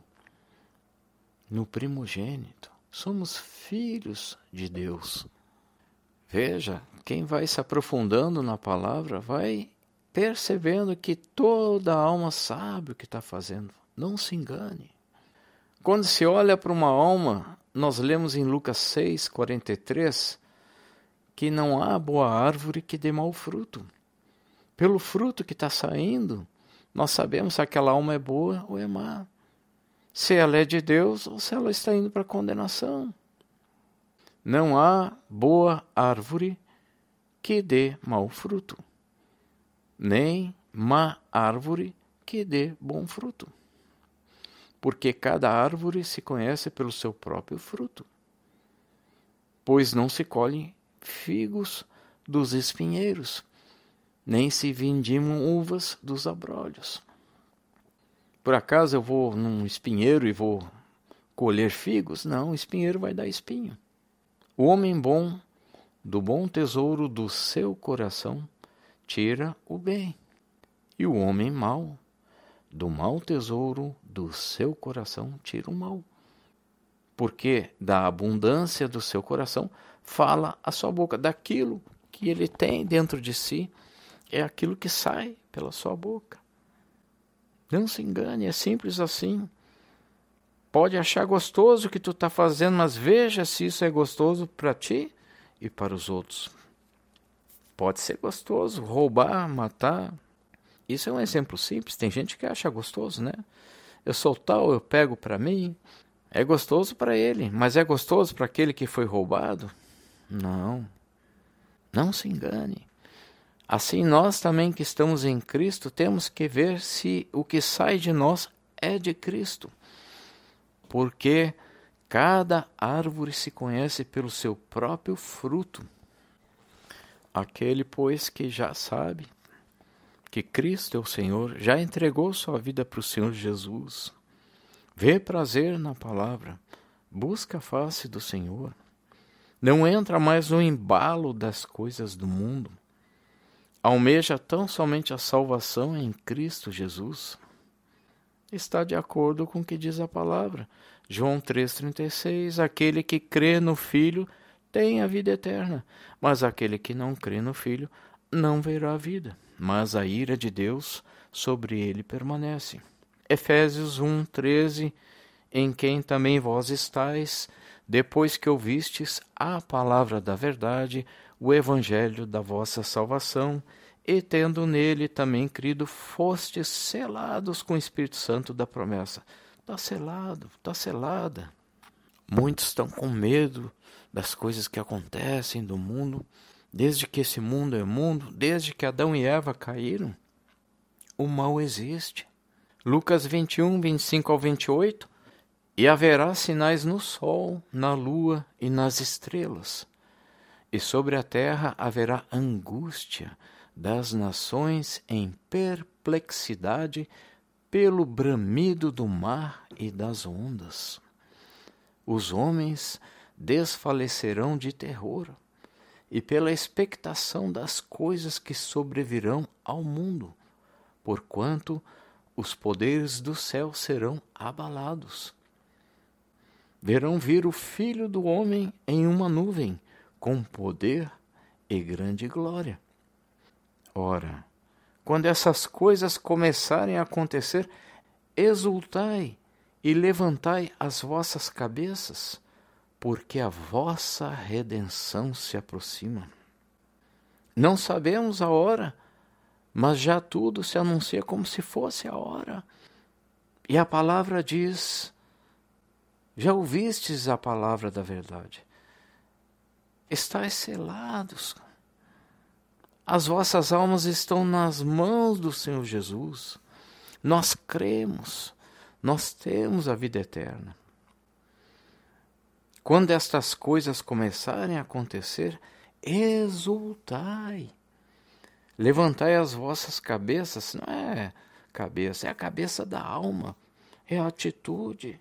Speaker 1: no primogênito. Somos filhos de Deus. Veja, quem vai se aprofundando na palavra vai percebendo que toda alma sabe o que está fazendo. Não se engane. Quando se olha para uma alma, nós lemos em Lucas 6:43, que não há boa árvore que dê mau fruto. Pelo fruto que está saindo, nós sabemos se aquela alma é boa ou é má. Se ela é de Deus ou se ela está indo para a condenação. Não há boa árvore que dê mau fruto, nem má árvore que dê bom fruto. Porque cada árvore se conhece pelo seu próprio fruto. Pois não se colhem figos dos espinheiros, nem se vindimam uvas dos abrolhos. Por acaso eu vou num espinheiro e vou colher figos? Não, o espinheiro vai dar espinho. O homem bom, do bom tesouro do seu coração, tira o bem. E o homem mau, do mau tesouro do seu coração, tira o mal. Porque da abundância do seu coração fala a sua boca. Daquilo que ele tem dentro de si, é aquilo que sai pela sua boca. Não se engane, é simples assim. Pode achar gostoso o que tu está fazendo, mas veja se isso é gostoso para ti e para os outros. Pode ser gostoso roubar, matar. Isso é um exemplo simples. Tem gente que acha gostoso, né? Eu sou tal, eu pego para mim. É gostoso para ele, mas é gostoso para aquele que foi roubado? Não. Não se engane. Assim nós também que estamos em Cristo temos que ver se o que sai de nós é de Cristo. Porque cada árvore se conhece pelo seu próprio fruto. Aquele, pois, que já sabe que Cristo é o Senhor, já entregou sua vida para o Senhor Jesus, vê prazer na palavra, busca a face do Senhor, não entra mais no embalo das coisas do mundo, almeja tão somente a salvação em Cristo Jesus, está de acordo com o que diz a palavra. João 3,36, aquele que crê no Filho tem a vida eterna, mas aquele que não crê no Filho não verá a vida, mas a ira de Deus sobre ele permanece. Efésios 1,13, em quem também vós estáis, depois que ouvistes a palavra da verdade, o evangelho da vossa salvação, e tendo nele também crido, fostes selados com o Espírito Santo da promessa. Está selado, está selada. Muitos estão com medo das coisas que acontecem do mundo. Desde que esse mundo é mundo, desde que Adão e Eva caíram, o mal existe. Lucas 21, 25 ao 28, E haverá sinais no sol, na lua e nas estrelas. E sobre a terra haverá angústia das nações em perplexidade pelo bramido do mar e das ondas. Os homens desfalecerão de terror e pela expectação das coisas que sobrevirão ao mundo, porquanto os poderes do céu serão abalados. Verão vir o Filho do Homem em uma nuvem, com poder e grande glória. Ora, quando essas coisas começarem a acontecer, exultai e levantai as vossas cabeças, porque a vossa redenção se aproxima. Não sabemos a hora, mas já tudo se anuncia como se fosse a hora. E a palavra diz: já ouvistes a palavra da verdade. Estais selados. As vossas almas estão nas mãos do Senhor Jesus. Nós cremos, nós temos a vida eterna. Quando estas coisas começarem a acontecer, exultai. Levantai as vossas cabeças, não é cabeça, é a cabeça da alma, é a atitude.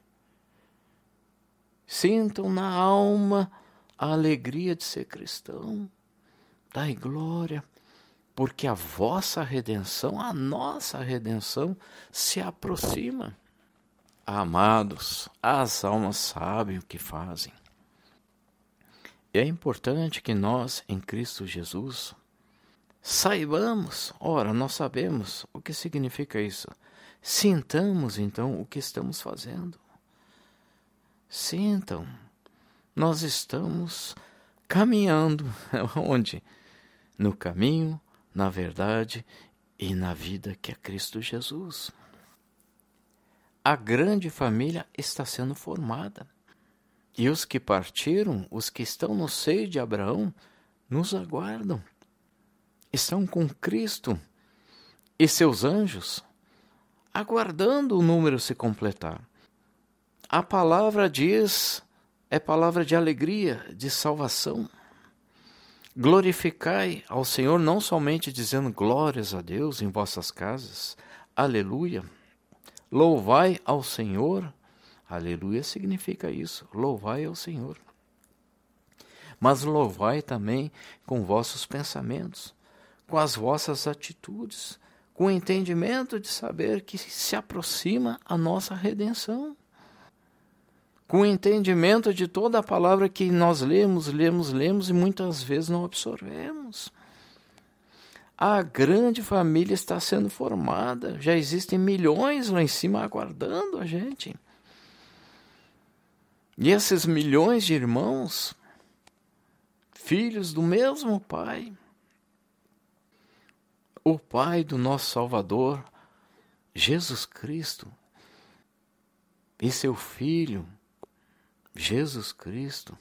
Speaker 1: Sintam na alma a alegria de ser cristão. Dai glória, porque a vossa redenção, a nossa redenção, se aproxima. Amados, as almas sabem o que fazem. E é importante que nós, em Cristo Jesus, saibamos, nós sabemos o que significa isso. Sintamos, então, o que estamos fazendo. Sintam, nós estamos caminhando. Onde? No caminho, na verdade e na vida que é Cristo Jesus. A grande família está sendo formada. E os que partiram, os que estão no seio de Abraão, nos aguardam. Estão com Cristo e seus anjos, aguardando o número se completar. A palavra diz, é palavra de alegria, de salvação. Glorificai ao Senhor, não somente dizendo glórias a Deus em vossas casas, aleluia. Louvai ao Senhor, aleluia significa isso, louvai ao Senhor. Mas louvai também com vossos pensamentos, com as vossas atitudes, com o entendimento de saber que se aproxima a nossa redenção. Com o entendimento de toda a palavra que nós lemos e muitas vezes não absorvemos. A grande família está sendo formada, já existem milhões lá em cima aguardando a gente. E esses milhões de irmãos, filhos do mesmo Pai, o Pai do nosso Salvador, Jesus Cristo, e seu Filho, Jesus Cristo,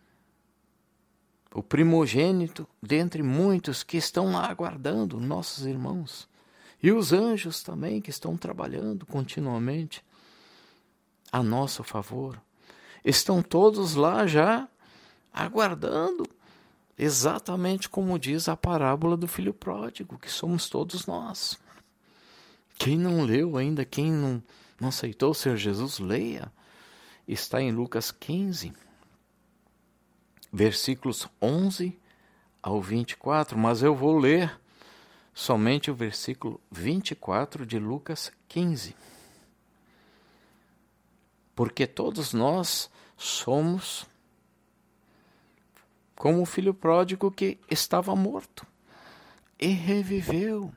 Speaker 1: o primogênito dentre muitos que estão lá aguardando, nossos irmãos, e os anjos também que estão trabalhando continuamente a nosso favor, estão todos lá já aguardando, exatamente como diz a parábola do filho pródigo, que somos todos nós. Quem não leu ainda, quem não aceitou o Senhor Jesus, leia. Está em Lucas 15, versículos 11 ao 24, mas eu vou ler somente o versículo 24 de Lucas 15. Porque todos nós somos como o filho pródigo que estava morto e reviveu.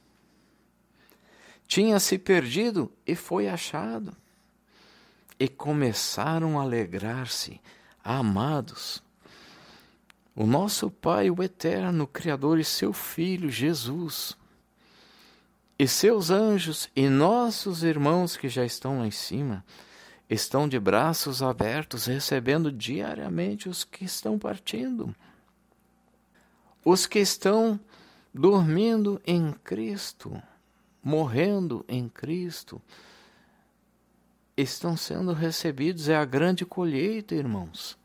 Speaker 1: Tinha se perdido e foi achado. E começaram a alegrar-se, amados. O nosso Pai, o Eterno, Criador e seu Filho, Jesus, e seus anjos e nossos irmãos que já estão lá em cima, estão de braços abertos, recebendo diariamente os que estão partindo. Os que estão dormindo em Cristo, morrendo em Cristo, estão sendo recebidos, é a grande colheita, irmãos.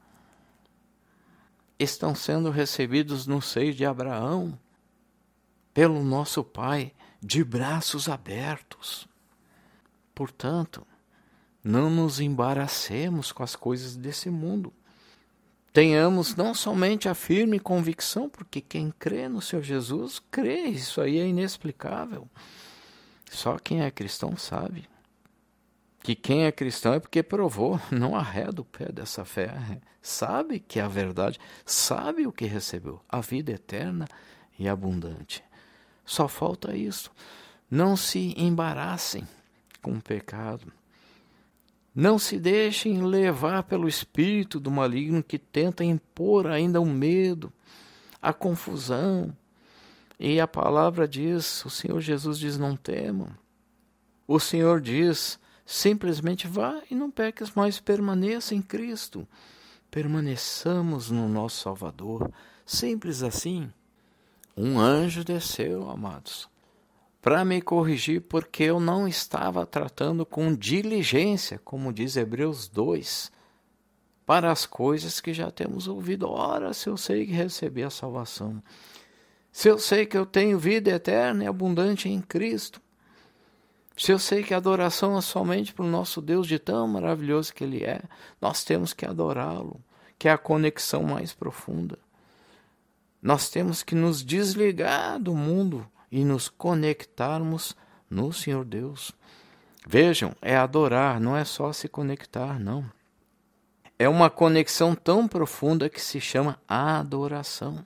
Speaker 1: Estão sendo recebidos no seio de Abraão, pelo nosso Pai, de braços abertos. Portanto, não nos embaracemos com as coisas desse mundo. Tenhamos não somente a firme convicção, porque quem crê no Senhor Jesus, crê, isso aí é inexplicável. Só quem é cristão sabe que quem é cristão é porque provou, não arreda o pé dessa fé, sabe que é a verdade, sabe o que recebeu, a vida eterna e abundante. Só falta isso. Não se embaraçem com o pecado. Não se deixem levar pelo espírito do maligno que tenta impor ainda o medo, a confusão. E a palavra diz, o Senhor Jesus diz, não temam. O Senhor diz, simplesmente vá e não peques mais, permaneça em Cristo. Permaneçamos no nosso Salvador. Simples assim. Um anjo desceu, amados, para me corrigir, porque eu não estava tratando com diligência, como diz Hebreus 2, para as coisas que já temos ouvido. Ora, se eu sei que recebi a salvação, se eu sei que eu tenho vida eterna e abundante em Cristo, se eu sei que a adoração é somente para o nosso Deus, de tão maravilhoso que Ele é, nós temos que adorá-lo, que é a conexão mais profunda. Nós temos que nos desligar do mundo e nos conectarmos no Senhor Deus. Vejam, é adorar, não é só se conectar, não. É uma conexão tão profunda que se chama adoração.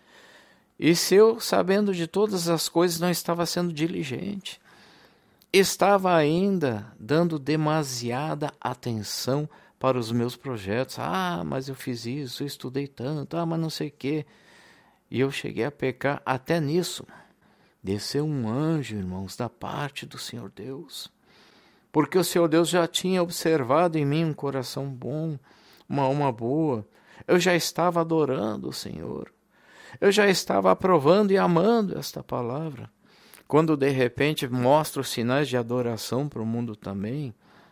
Speaker 1: E se eu, sabendo de todas as coisas, não estava sendo diligente, estava ainda dando demasiada atenção para os meus projetos. Mas eu fiz isso, eu estudei tanto, mas não sei o quê. E eu cheguei a pecar até nisso. Desceu um anjo, irmãos, da parte do Senhor Deus. Porque o Senhor Deus já tinha observado em mim um coração bom, uma alma boa. Eu já estava adorando o Senhor. Eu já estava aprovando e amando esta palavra. Quando de repente mostra os sinais de adoração para o mundo também,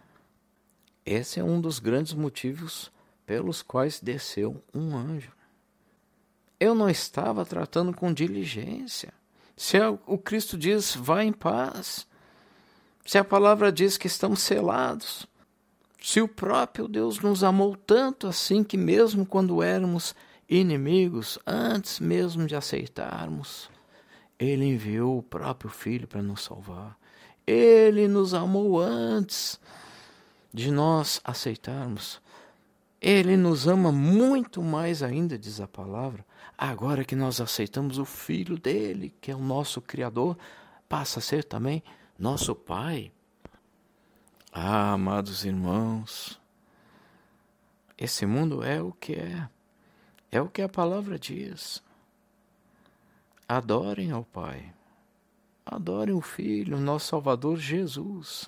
Speaker 1: esse é um dos grandes motivos pelos quais desceu um anjo. Eu não estava tratando com diligência. Se o Cristo diz, vá em paz. Se a palavra diz que estamos selados. Se o próprio Deus nos amou tanto assim que mesmo quando éramos inimigos, antes mesmo de aceitarmos, Ele enviou o próprio Filho para nos salvar. Ele nos amou antes de nós aceitarmos. Ele nos ama muito mais ainda, diz a palavra, agora que nós aceitamos o Filho dele, que é o nosso Criador, passa a ser também nosso Pai. Amados irmãos, esse mundo é o que é. É o que a palavra diz. Adorem ao Pai. Adorem o Filho, nosso Salvador Jesus.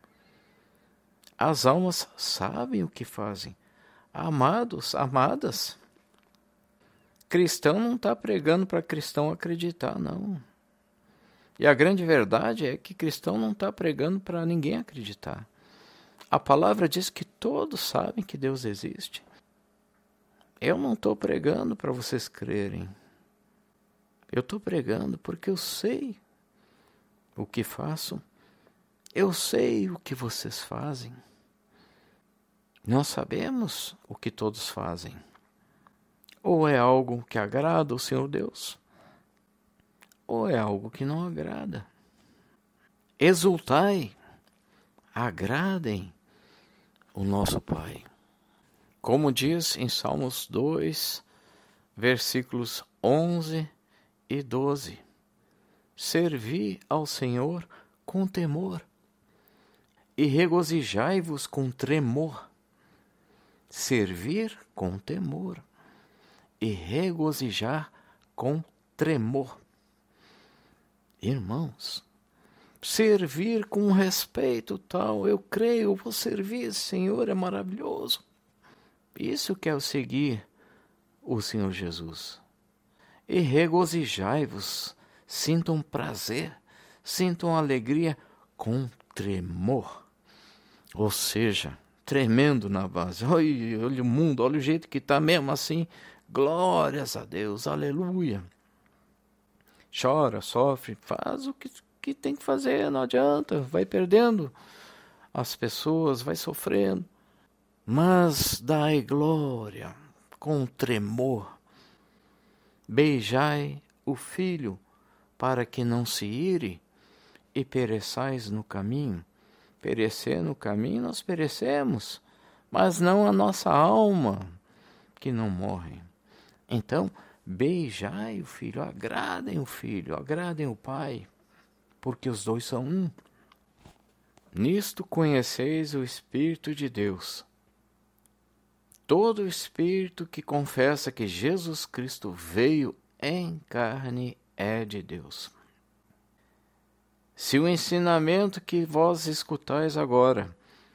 Speaker 1: As almas sabem o que fazem. Amados, amadas, cristão não está pregando para cristão acreditar, não. E a grande verdade é que cristão não está pregando para ninguém acreditar. A palavra diz que todos sabem que Deus existe. Eu não estou pregando para vocês crerem. Eu estou pregando porque eu sei o que faço. Eu sei o que vocês fazem. Nós sabemos o que todos fazem. Ou é algo que agrada ao Senhor Deus, ou é algo que não agrada. Exultai, agradem o nosso Pai. Como diz em Salmos 2, versículos 11 e 12. Servi ao Senhor com temor e regozijai-vos com tremor. Servir com temor e regozijar com tremor. Irmãos, servir com respeito tal, eu creio, eu vou servir, Senhor, é maravilhoso. Isso que é o seguir o Senhor Jesus. E regozijai-vos, sintam prazer, sintam alegria com tremor. Ou seja, tremendo na base. Olha o mundo, olha o jeito que está mesmo assim. Glórias a Deus, aleluia. Chora, sofre, faz o que tem que fazer, não adianta. Vai perdendo as pessoas, vai sofrendo. Mas dai glória com tremor. Beijai o filho, para que não se ire e pereçais no caminho. Perecer no caminho, nós perecemos, mas não a nossa alma, que não morre. Então, beijai o filho, agradem o pai, porque os dois são um. Nisto conheceis o Espírito de Deus. Todo espírito que confessa que Jesus Cristo veio em carne é de Deus. Se o ensinamento que vós escutais agora,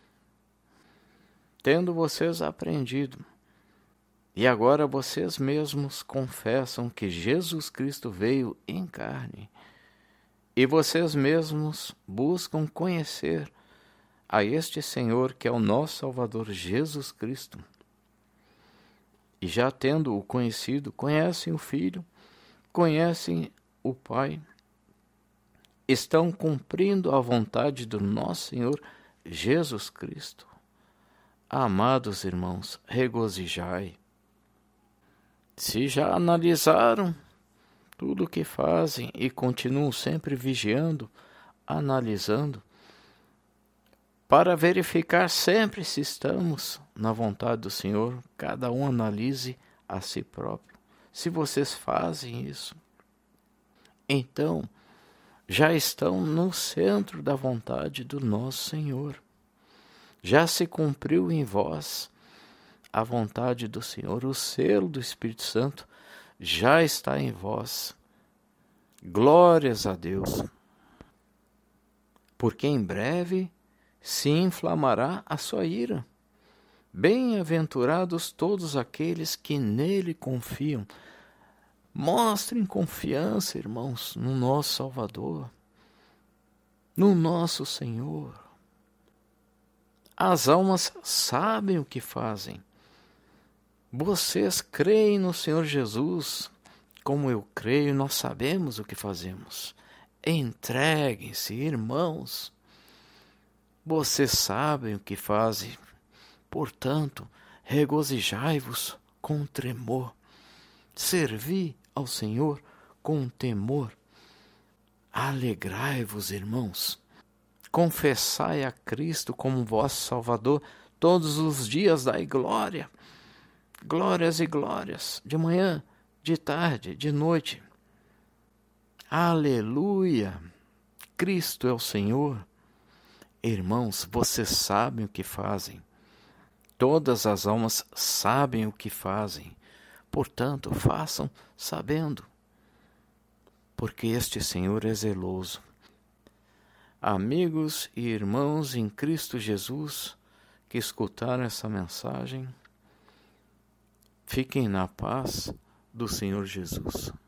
Speaker 1: tendo vocês aprendido, e agora vocês mesmos confessam que Jesus Cristo veio em carne, e vocês mesmos buscam conhecer a este Senhor que é o nosso Salvador Jesus Cristo, e já tendo-o conhecido, conhecem o Filho, conhecem o Pai, estão cumprindo a vontade do nosso Senhor Jesus Cristo. Amados irmãos, regozijai. Se já analisaram tudo o que fazem e continuam sempre vigiando, analisando, para verificar sempre se estamos na vontade do Senhor, cada um analise a si próprio. Se vocês fazem isso, então já estão no centro da vontade do nosso Senhor. Já se cumpriu em vós a vontade do Senhor, o selo do Espírito Santo já está em vós. Glórias a Deus. Porque em breve se inflamará a sua ira. Bem-aventurados todos aqueles que nele confiam. Mostrem confiança, irmãos, no nosso Salvador, no nosso Senhor. As almas sabem o que fazem. Vocês creem no Senhor Jesus, como eu creio, nós sabemos o que fazemos. Entreguem-se, irmãos. Vocês sabem o que fazem, portanto, regozijai-vos com tremor. Servi ao Senhor com temor. Alegrai-vos, irmãos. Confessai a Cristo como vosso Salvador. Todos os dias dai glória. Glórias e glórias. De manhã, de tarde, de noite. Aleluia. Cristo é o Senhor. Irmãos, vocês sabem o que fazem. Todas as almas sabem o que fazem. Portanto, façam sabendo, porque este Senhor é zeloso. Amigos e irmãos em Cristo Jesus que escutaram essa mensagem, fiquem na paz do Senhor Jesus.